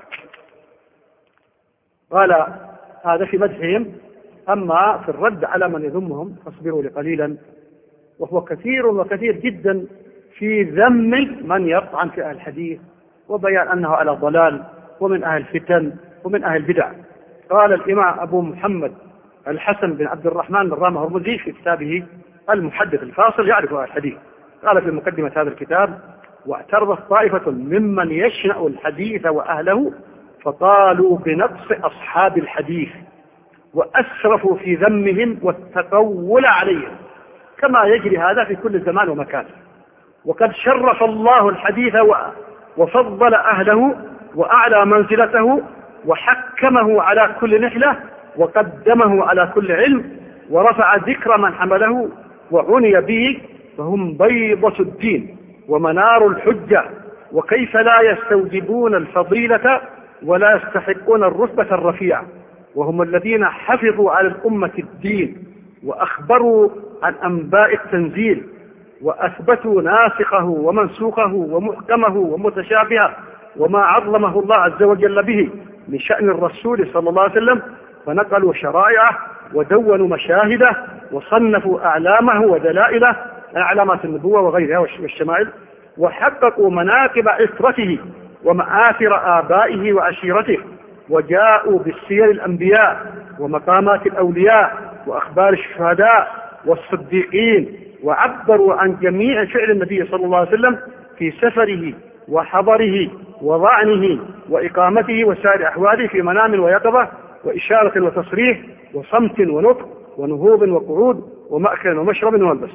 Speaker 3: قال هذا في مدحهم. أما في الرد على من يذمهم فاصبروا لقليلا، وهو كثير وكثير جدا في ذم من يطعن في أهل الحديث وبيان أنه على ضلال ومن أهل الفتن ومن أهل البدع. قال الإمام أبو محمد الحسن بن عبد الرحمن بن رام هرمزي في كتابه المحدث الفاصل يعرف أهل الحديث، قال في مقدمة هذا الكتاب: واعترضت طائفة ممن يشنأ الحديث وأهله فقالوا بنقص أصحاب الحديث، وأسرفوا في ذمهم والتقول عليهم، كما يجري هذا في كل زمان ومكان. وقد شرف الله الحديث وفضل أهله وأعلى منزلته وحكمه على كل نحلة وقدمه على كل علم ورفع ذكر من حمله وعني به فهم بيضة الدين ومنار الحجة، وكيف لا يستوجبون الفضيلة ولا يستحقون الرتبة الرفيعة، وهم الذين حفظوا على الأمة الدين وأخبروا عن أنباء التنزيل وأثبتوا ناسخه ومنسوخه ومحكمه ومتشابهه وما عظمه الله عز وجل به من شأن الرسول صلى الله عليه وسلم، فنقلوا شرائعه ودونوا مشاهده وصنفوا أعلامه ودلائله، علامات النبوة وغيرها والشمائل، وحققوا مناقب عترته ومآثر آبائه وعشيرته، وجاءوا بالسير الأنبياء ومقامات الأولياء وأخبار الشهداء والصديقين، وعبروا عن جميع فعل النبي صلى الله عليه وسلم في سفره وحضره وظعنه وإقامته وسائر أحواله في منام ويقظة وإشارة وتصريح وصمت ونطق ونهوض وقعود ومأكل ومشرب وملبس.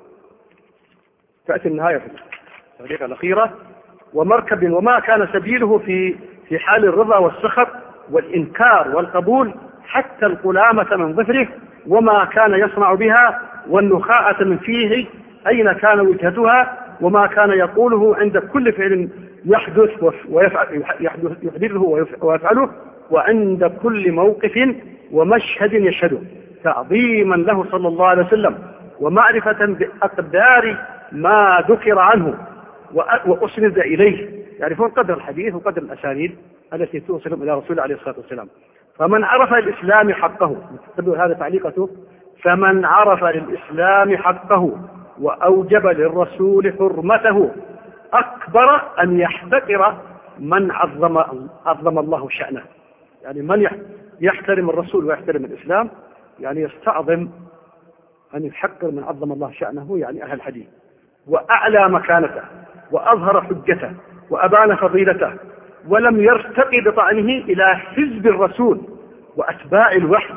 Speaker 3: تأتي النهاية في الطريقة الأخيرة: ومركب وما كان سبيله في في حال الرضا والسخط والإنكار والقبول حتى القلامة من ظفره، وما كان يصنع بها، والنخاعة من فيه أين كان وجهتها، وما كان يقوله عند كل فعل يحدث ويفعل يحدثه ويفعله، وعند كل موقف ومشهد يشهده، تعظيما له صلى الله عليه وسلم ومعرفة بأقدار ما ذكر عنه وأسند إليه، يعرفون قدر الحديث وقدر الأسانيد التي توصلهم إلى رسول الله عليه الصلاة والسلام. فمن عرف الإسلام حقه، هذا تعليقته: فمن عرف للإسلام حقه وأوجب للرسول حرمته أكبر أن يحتقر من عظم, عظم الله شأنه. يعني من يحترم الرسول ويحترم الإسلام يعني يستعظم أن يحقر من عظم الله شأنه، يعني أهل الحديث، وأعلى مكانته وأظهر حجته وأبان فضيلته، ولم يرتقي بطعنه إلى حزب الرسول وأتباع الوحي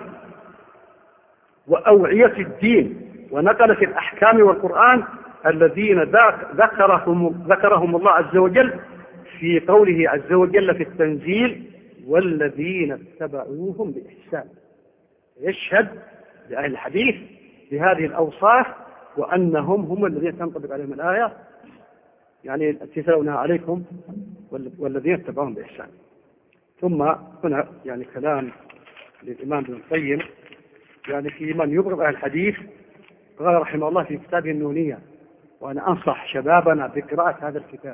Speaker 3: وأوعية الدين ونقلة الأحكام والقرآن الذين ذكرهم, ذكرهم الله عز وجل في قوله عز وجل في التنزيل: والذين اتبعوهم بإحسان. يشهد لأهل الحديث بهذه الأوصاف وأنهم هم الذين تنطبق عليهم الآية، يعني التي تلونها عليكم والذين اتبعوهم بإحسان. ثم هنا يعني كلام للإمام ابن القيم يعني في من يبغض أهل الحديث، قال رحمه الله في كتابه النونية: وأنا أنصح شبابنا بقراءة هذا الكتاب،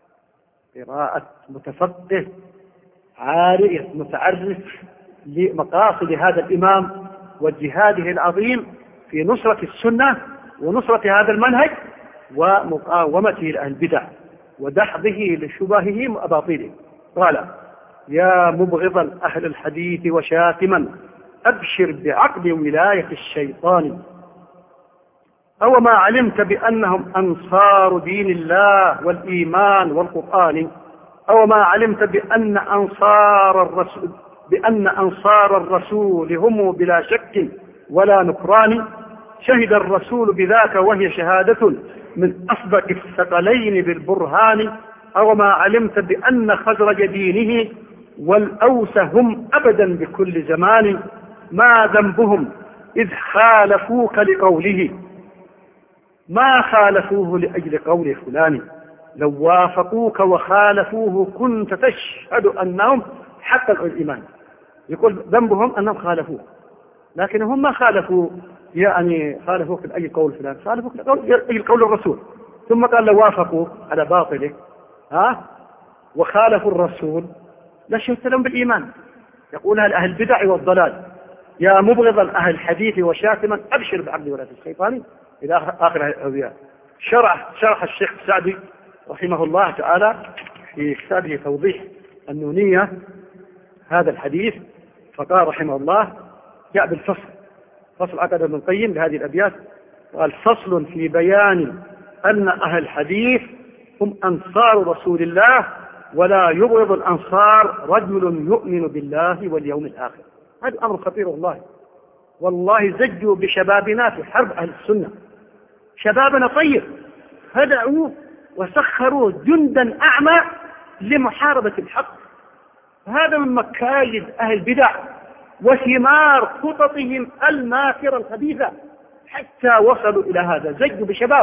Speaker 3: قراءة متفقه عارف متعرف لمقاصد هذا الإمام وجهاده العظيم في نصرة السنة ونصرة هذا المنهج ومقاومته لأهل البدع ودحضه لشبههم وأباطيلهم. قال: يا مبغضا أهل الحديث وشاتما أبشر بعقد ولاية الشيطان، أو ما علمت بأنهم أنصار دين الله والإيمان والقرآن، أو ما علمت بأن أنصار الرسول بأن أنصار الرسول هم بلا شك ولا نكران، شهد الرسول بذاك وهي شهادة من أصدق الثقلين بالبرهان، أو ما علمت بأن خزرج دينه والأوس هم أبدا بكل زمان، ما ذنبهم إذ خالفوك لقوله، ما خالفوه لأجل قول فلان، لو وافقوك وخالفوه كنت تشهد أنهم حققوا الإيمان. يقول ذنبهم أنهم خالفوه، لكنهم ما خالفوا يعني خالفوك لأجل قول فلان، خالفوك لأجل قول الرسول. ثم قال لو وافقوا على باطله ها وخالفوا الرسول لشهدت لهم بالإيمان. يقولها لأهل البدع والضلال: يا مبغضا أهل الحديث وشاتما أبشر بعقد ولاية الشيطان، إلى آخر الأبيات. شرح شرح الشيخ السعدي رحمه الله تعالى في كتابه توضيح النونية هذا الحديث، فقال رحمه الله: جاء بالفصل، فصل عقد ابن القيم لهذه الأبيات، قال: فصل في بيان أن أهل الحديث هم أنصار رسول الله، ولا يبغض الأنصار رجل يؤمن بالله واليوم الآخر. هذا أمر خطير والله، والله زجوا بشبابنا في حرب أهل السنة. شبابنا طيب هدعوا وسخروا جندا أعمى لمحاربة الحق، هذا من مكايد أهل البدع وثمار خططهم الماكرة الخبيثة حتى وصلوا إلى هذا. زجوا بشباب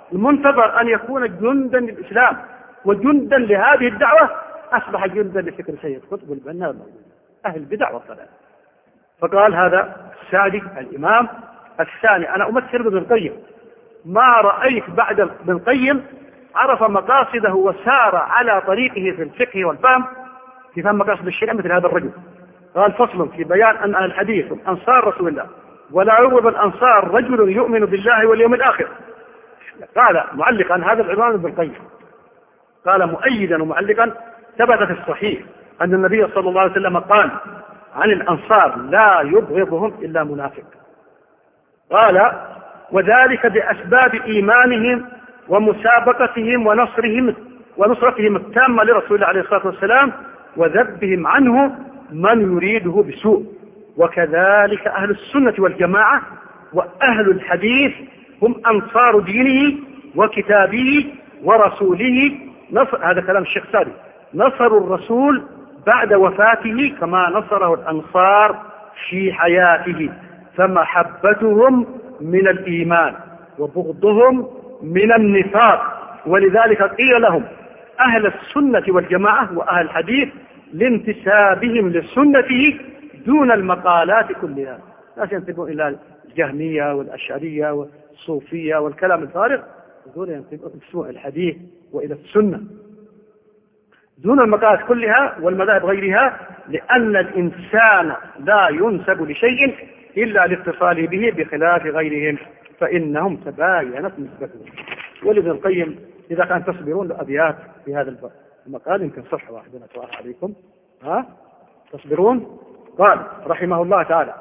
Speaker 3: المنتظر أن يكون جندا للإسلام وجندا لهذه الدعوة أصبح جندا لفكر سيد قطب والبنا أهل البدع والضلال. فقال هذا السادس الإمام الثاني. أنا أمثل بابن القيم، ما رأيت بعد ابن القيم عرف مقاصده وسار على طريقه في الفقه والفهم في فهم مقاصد الشريعة مثل هذا الرجل. قال فصل في بيان أن أهل الحديث أنصار رسول الله ولا يعرب الأنصار رجل يؤمن بالله واليوم الآخر. قال معلقا هذا العنوان ابن القيم، قال مؤيدا ومعلقا ثبت في الصحيح أن النبي صلى الله عليه وسلم قال عن الأنصار لا يبغضهم إلا منافق. قال وذلك بأسباب إيمانهم ومسابقتهم ونصرهم ونصرتهم التامة لرسول الله عليه الصلاة والسلام وذبهم عنه من يريده بسوء. وكذلك أهل السنة والجماعة وأهل الحديث هم أنصار دينه وكتابه ورسوله. نصر هذا كلام الشيخ سادي، نصروا الرسول بعد وفاته كما نصره الأنصار في حياته، فمحبتهم من الإيمان وبغضهم من النفاق. ولذلك قيل لهم أهل السنة والجماعة وأهل الحديث لانتسابهم لسنته دون المقالات كلها. لا ينتبهون إلى الجهمية والأشعرية والصوفية والكلام الفارغ، دون ينتبهون الحديث وإلى السنة دون المقالات كلها والمذاهب غيرها، لأن الإنسان لا ينسب لشيء إلا لاتصاله به بخلاف غيرهم فإنهم تباينت نسبتهم. ولابن القيم إذا كان تصبرون لأبيات في هذا المقال يمكن صفحة واحدة نتوقع عليكم، ها تصبرون. قال رحمه الله تعالى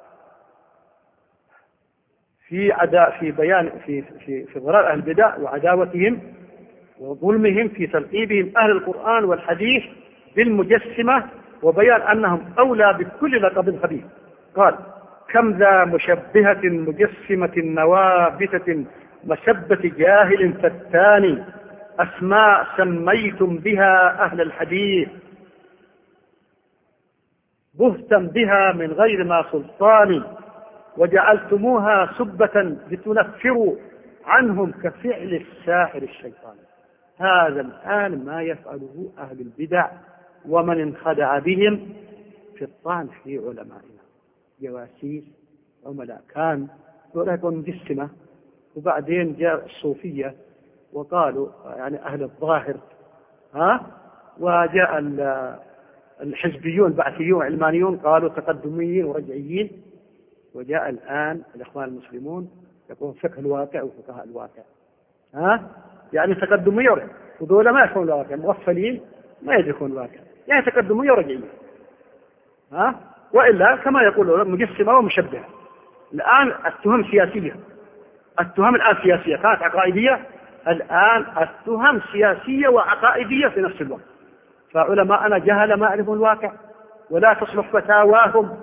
Speaker 3: في عدا في بيان في في في ضرار أهل البدع وعداوتهم وظلمهم في تلقيبهم أهل القرآن والحديث بالمجسمة وبيان أنهم أولى بكل لقب خبيث. قال كم ذا مشبهة مجسمة نوابتة مسبة جاهل فتان أسماء سميتم بها أهل الحديث بهتا بها من غير ما سلطان وجعلتموها سبة لتنفروا عنهم كفعل الساحر الشيطان. هذا الآن ما يفعله أهل البدع ومن انخدع بهم في الطعن في علمائنا، جواسيس عملاء كان يكون مجسمة، وبعدين جاء الصوفية وقالوا يعني أهل الظاهر، ها وجاء الحزبيون بعثيون علمانيون قالوا تقدميين ورجعيين، وجاء الآن الإخوان المسلمون يقولون فقه الواقع وفقهاء الواقع، ها يعني تقدمية ورجعية، ودول ما يفهمون الواقع، مغفلين ما يدركون الواقع، يعني تقدمية ورجعية، ها وإلا كما يقولون مجسمة ومشبهة. الآن التهم سياسية، التهم الآن سياسية كانت عقائدية، الآن التهم سياسية وعقائدية في نفس الوقت. فعلماءنا جهل ما يعرفون الواقع ولا تصلح فتاواهم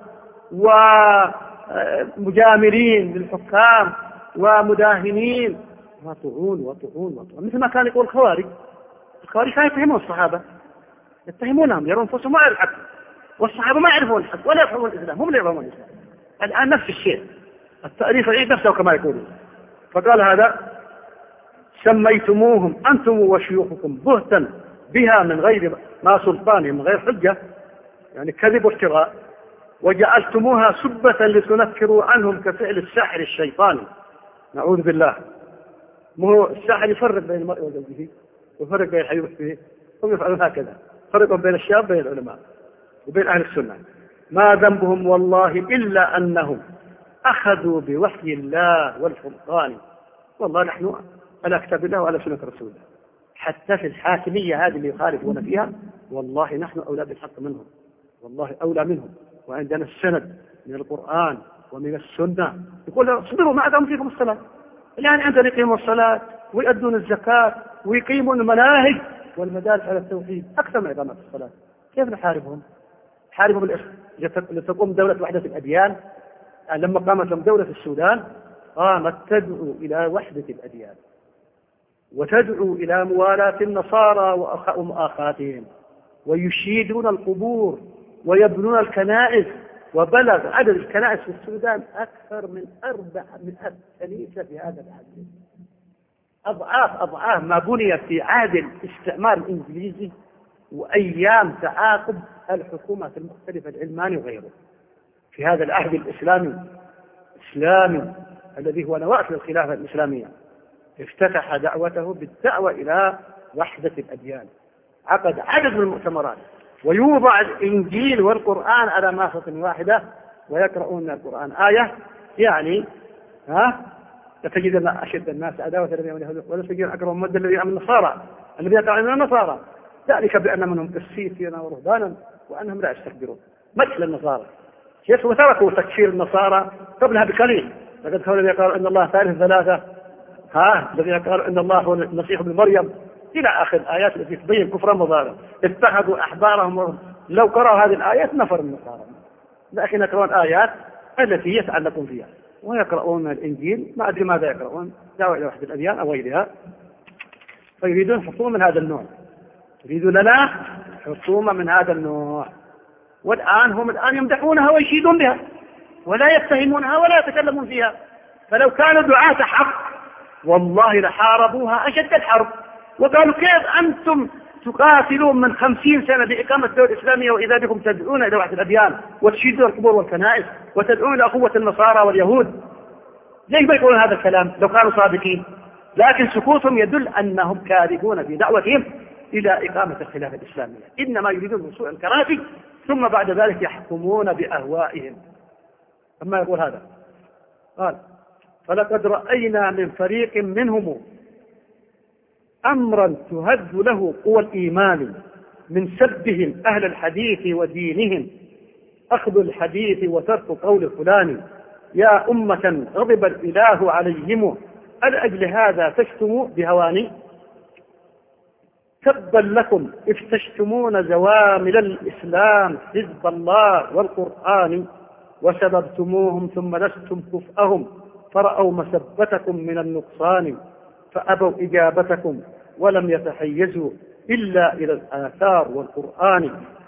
Speaker 3: ومجاملين للحكام ومداهنين وطعون وطعون وطعون مثل ما كان يقول الخوارج. الخوارج كانوا يتهمون الصحابة، يتهمونهم يرون أنفسهم ما يعرفون الحق، والصحابة ما يعرفون الحق ولا يفهمون الإسلام، هم لا يفهمون الإسلام. الآن نفس الشيء، التأريخ يعيد نفسه كما يقولون. فقال هذا سميتموهم أنتم وشيوخكم بهتا بها من غير ما سلطان، من غير حجة، يعني كذب وافتراء، وجعلتموها سبة لتنفروا عنهم كفعل الساحر الشيطاني. نعوذ بالله. مو الساحر يفرق بين المرء وزوجه ويفرق بين الحي والميت، هم يفعلون هكذا، يفرقون بين الشاب بين العلماء وبين أهل السنة. ما ذنبهم والله إلا أنهم أخذوا بوحي الله والفرقان. والله نحن على كتاب الله وعلى سنة رسول الله، حتى في الحاكمية هذه اللي يخالفون فيها والله نحن أولى بالحق منهم، والله أولى منهم، وعندنا السند من القرآن ومن السنة. يقول اصبروا ما أدام فيكم الصلاة، يعني عندنا يقيموا الصلاة ويؤدون الزكاة ويقيمون المناهج والمدارس على التوحيد أكثر من إقامة الصلاة. كيف نحاربهم؟ نحاربهم لتقوم دولة وحدة الأديان. لما قامت لهم دولة السودان قامت تدعو إلى وحدة الأديان وتدعو إلى موالاة النصارى ومؤاخاتهم، ويشيدون القبور ويبنون الكنائس، وبلغ عدد الكنائس في السودان أكثر من أربع من ألف كنيسة في هذا العام. أضعاف أضعاف ما بني في عهد الاستعمار الإنجليزي وأيام تعاقب الحكومات المختلفة العلماني وغيره. في هذا العهد الإسلامي الإسلامي الذي هو نواة الخلافة الإسلامية افتتح دعوته بالدعوة إلى وحدة الأديان، عقد عدد من المؤتمرات، ويوضع الإنجيل والقرآن على ماسة واحدة ويقرؤون القرآن آية، يعني ها تجد أن أشد الناس عداوة الذين يؤمنون باليهود والنصارى أقربهم مودة الذين يؤمنون النصارى الذين يطيعون النصارى، ذلك بأن منهم قسيسين ورهبانا وأنهم لا يستكبرون مثل النصارى. كيف وتركوا تكفير النصارى قبلها بقليل، لقد كانوا الذين قالوا إن الله ثالث ثلاثة، ها الذين قالوا إن الله هو المسيح ابن مريم، إلى آخر الآيات التي تبين كفرهم وضلالهم. اتخذوا أحبارهم، لو قرأوا هذه الآيات نفر النصارى، لكن يقرؤون آيات التي يتعلقون فيها ويقرؤون الإنجيل، ما أدري ماذا يقرؤون، دعوة إلى وحدة الأديان أو غيرها. فيريدون حكومة من هذا النوع، يريدون لنا حكومة من هذا النوع، والآن هم الآن يمدحونها ويشيدون بها ولا يتهمونها ولا يتكلمون فيها. فلو كانوا دعاة حق والله لحاربوها أشد الحرب، وقالوا كيف أنتم تقاتلون من خمسين سنة بإقامة الدولة الإسلامية وإذا بكم تدعون إلى وحدة الأديان وتشيدون القبور والكنائس وتدعون إلى قوة النصارى واليهود؟ ليش ما يقولون هذا الكلام لو كانوا صادقين؟ لكن سكوتهم يدل أنهم كاذبون في دعوتهم إلى إقامة الخلافة الإسلامية، إنما يريدون وصول الكراسي ثم بعد ذلك يحكمون بأهوائهم. أما يقول هذا قال فلقد رأينا من فريق منهم أمرا تهز له قوى الإيمان من سبهم أهل الحديث ودينهم، أخذ الحديث وترك قول فلان، يا أمة غضب الإله عليهم ألأجل هذا تشتموا بهواني؟ تبا لكم إذ تشتمون زوامل الإسلام حزب الله والقرآن، وسببتموهم ثم لستم كفءهم فرأوا مسبتكم من النقصان، فأبوا إجابتكم ولم يتحيزوا إلا إلى الآثار والقرآن،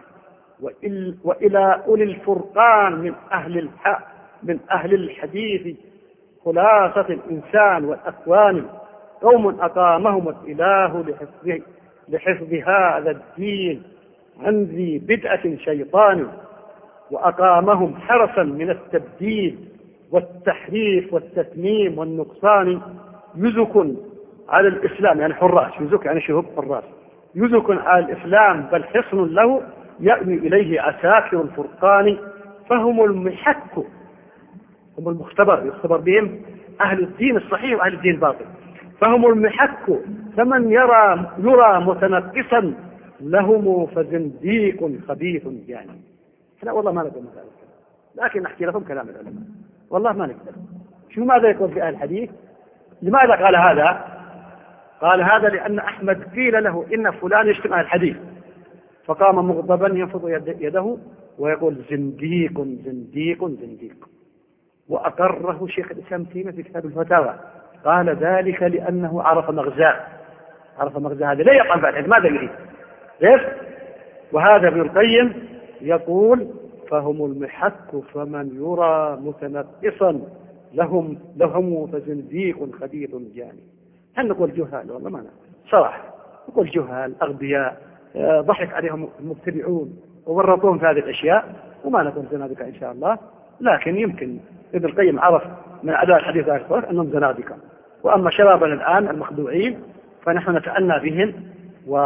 Speaker 3: وإلى أولي الفرقان من أهل الحق من أهل الحديث خلاصة الإنسان والأكوان، قوم أقامهم الإله لحفظه لحفظ هذا الدين عن ذي بدعة شيطان، وأقامهم حرسا من التبديل والتحريف والتتميم والنقصان، يزك على الإسلام يعني حراس، يزك يعني شهب حراس، يزك على الإسلام بل حصن له يأوي إليه عساكر الفرقان، فهم المحك، هم المختبر يختبر بهم أهل الدين الصحيح وأهل الدين الباطل، فهم المحك، فمن يرى يرى متنقصا لهم فزنديق خبيث يعني. احنا والله ما نقول مثلا، لكن نحكي لكم كلام العلماء والله ما نقدر. شو ماذا يقول في أهل الحديث؟ لماذا قال هذا؟ قال هذا لأن أحمد قيل له إن فلان يشتم أهل الحديث، فقام مغضبا ينفض يده ويقول زنديق زنديق زنديق، وأقره شيخ الإسلام تيمية في كتاب الفتاوى، قال ذلك لأنه عرف مغزاه، عرف مغزاه هذا لا يقع بعد ماذا يريد ليش؟ وهذا ابن القيم يقول فهم المحك، فمن يرى متنقصا لهم لهم فزنديق خبيث جاني. هل نقول جهال؟ والله ما نقول صراحة، نقول جهال أغبياء ضحك عليهم المبتدعون وورطوهم في هذه الأشياء، وما نقول زنادقة إن شاء الله، لكن يمكن ابن القيم عرف من أداء الحديث الأكبر أنهم زنادقة. وأما شبابنا الآن المخدوعين فنحن نتأنى بهم و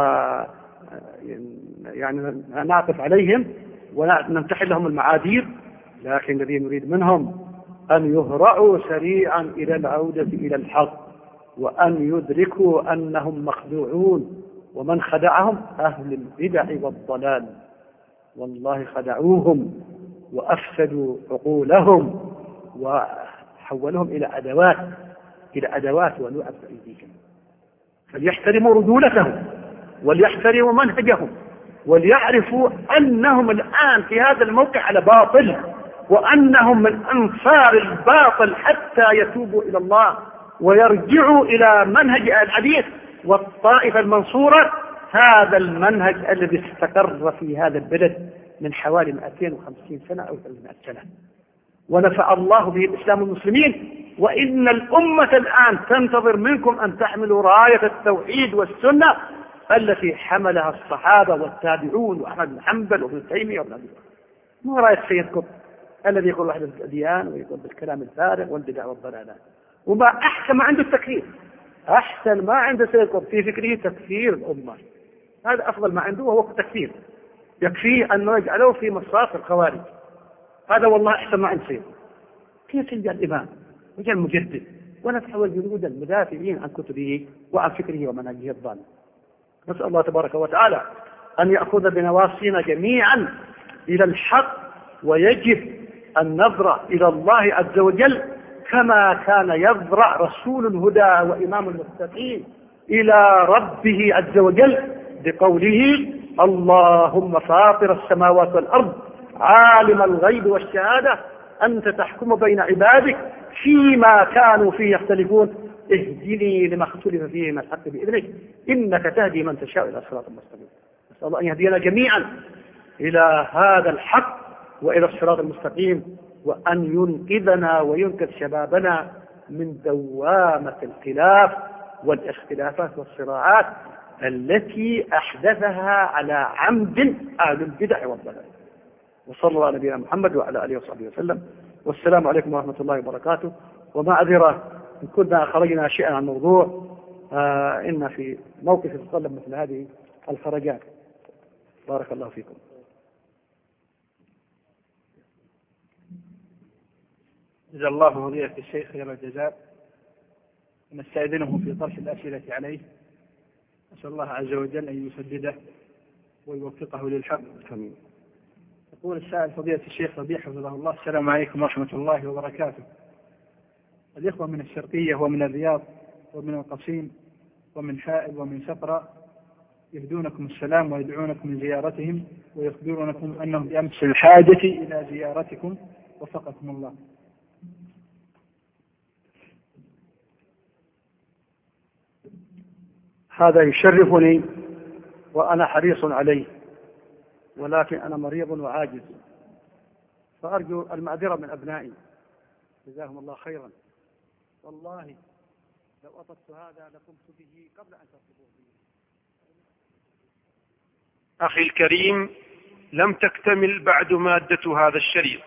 Speaker 3: يعني نعطف عليهم ونمتحن لهم المعاذير، لكن الذي نريد منهم أن يهرعوا سريعا إلى العودة إلى الحق، وأن يدركوا أنهم مخدوعون، ومن خدعهم أهل البدع والضلال، والله خدعوهم وأفسدوا عقولهم وحولهم إلى أدوات إلى أدوات ولعب بأيديهم. فليحترموا رجولتهم وليحترموا منهجهم وليعرفوا أنهم الآن في هذا الموقع على باطل، وأنهم من أنصار الباطل حتى يتوبوا إلى الله ويرجعوا إلى منهج الحديث والطائفة المنصورة، هذا المنهج الذي استقر في هذا البلد من حوالي مئتين وخمسين سنة أو ثلاثمائة سنة، ونفع الله به الإسلام والمسلمين وإن الأمة الآن تنتظر منكم أن تحملوا راية التوحيد والسنة التي حملها الصحابة والتابعون وأحمد بن حنبل وابن تيمية وابن أبي بكر، مو راية سيد قطب الذي يقول وحدة الأديان ويقول بالكلام الفارغ والبدع والضلالات. وما أحسن ما عنده التكفير، أحسن ما عنده سيد قطب في فكره تكفير الأمة، هذا أفضل ما عنده وهو التكفير، يكفيه أنه يجعله في مصاف الخوارج، هذا والله أحسن ما عند سيد. كيف يجعل الإمام وجاء المجدد ونتحول جنود المدافعين عن كتبه وعن فكره ومنهجه الضالة. نسأل الله تبارك وتعالى أن يأخذ بنواصينا جميعا إلى الحق، ويجب النظرة إلى الله عز وجل كما كان يضرع رسول الهدى وإمام المتقين إلى ربه عز وجل بقوله: اللهم فاطر السماوات والأرض عالم الغيب والشهادة أنت تحكم بين عبادك فيما كانوا فيه يختلفون اهدني لما اختلف فيه من الحق بإذنك إنك تهدي من تشاء إلى صراط المستقيم. نسأل الله أن يهدينا جميعا إلى هذا الحق وإلى الصراط المستقيم، وأن ينقذنا وينقذ شبابنا من دوامة الخلاف والاختلافات والصراعات التي أحدثها على عمد أهل البدع والضلال. وصلى الله على نبينا محمد وعلى آله وصحبه وسلم، والسلام عليكم ورحمة الله وبركاته. ومعذرة إن كنا خرجنا شيئا عن الموضوع، آه إن في موقف يتطلب مثل هذه الخرجات. بارك الله فيكم.
Speaker 2: جزا الله فضيلة الشيخ خير الجزاء، ونستأذنه في طرح الأسئلة عليه. أسأل الله عز وجل أن يسدده ويوفقه للحق.
Speaker 3: آمين.
Speaker 2: يقول السائل فضيلة الشيخ ربيع حفظه الله: السلام عليكم ورحمة الله وبركاته. الإخوة من الشرقية ومن الرياض ومن القصيم ومن حائل ومن سفرة يهدونكم السلام ويدعونكم لزيارتهم ويخبرونكم أنهم بأمس الحاجة إلى زيارتكم، وفقكم الله.
Speaker 3: هذا يشرفني وأنا حريص عليه، ولكن أنا مريض وعاجز، فأرجو المعذرة من أبنائي جزاهم الله خيرا. والله لو أطلت هذا لقمت به قبل أن تطلبوا به.
Speaker 1: أخي الكريم، لم تكتمل بعد مادة هذا الشريط،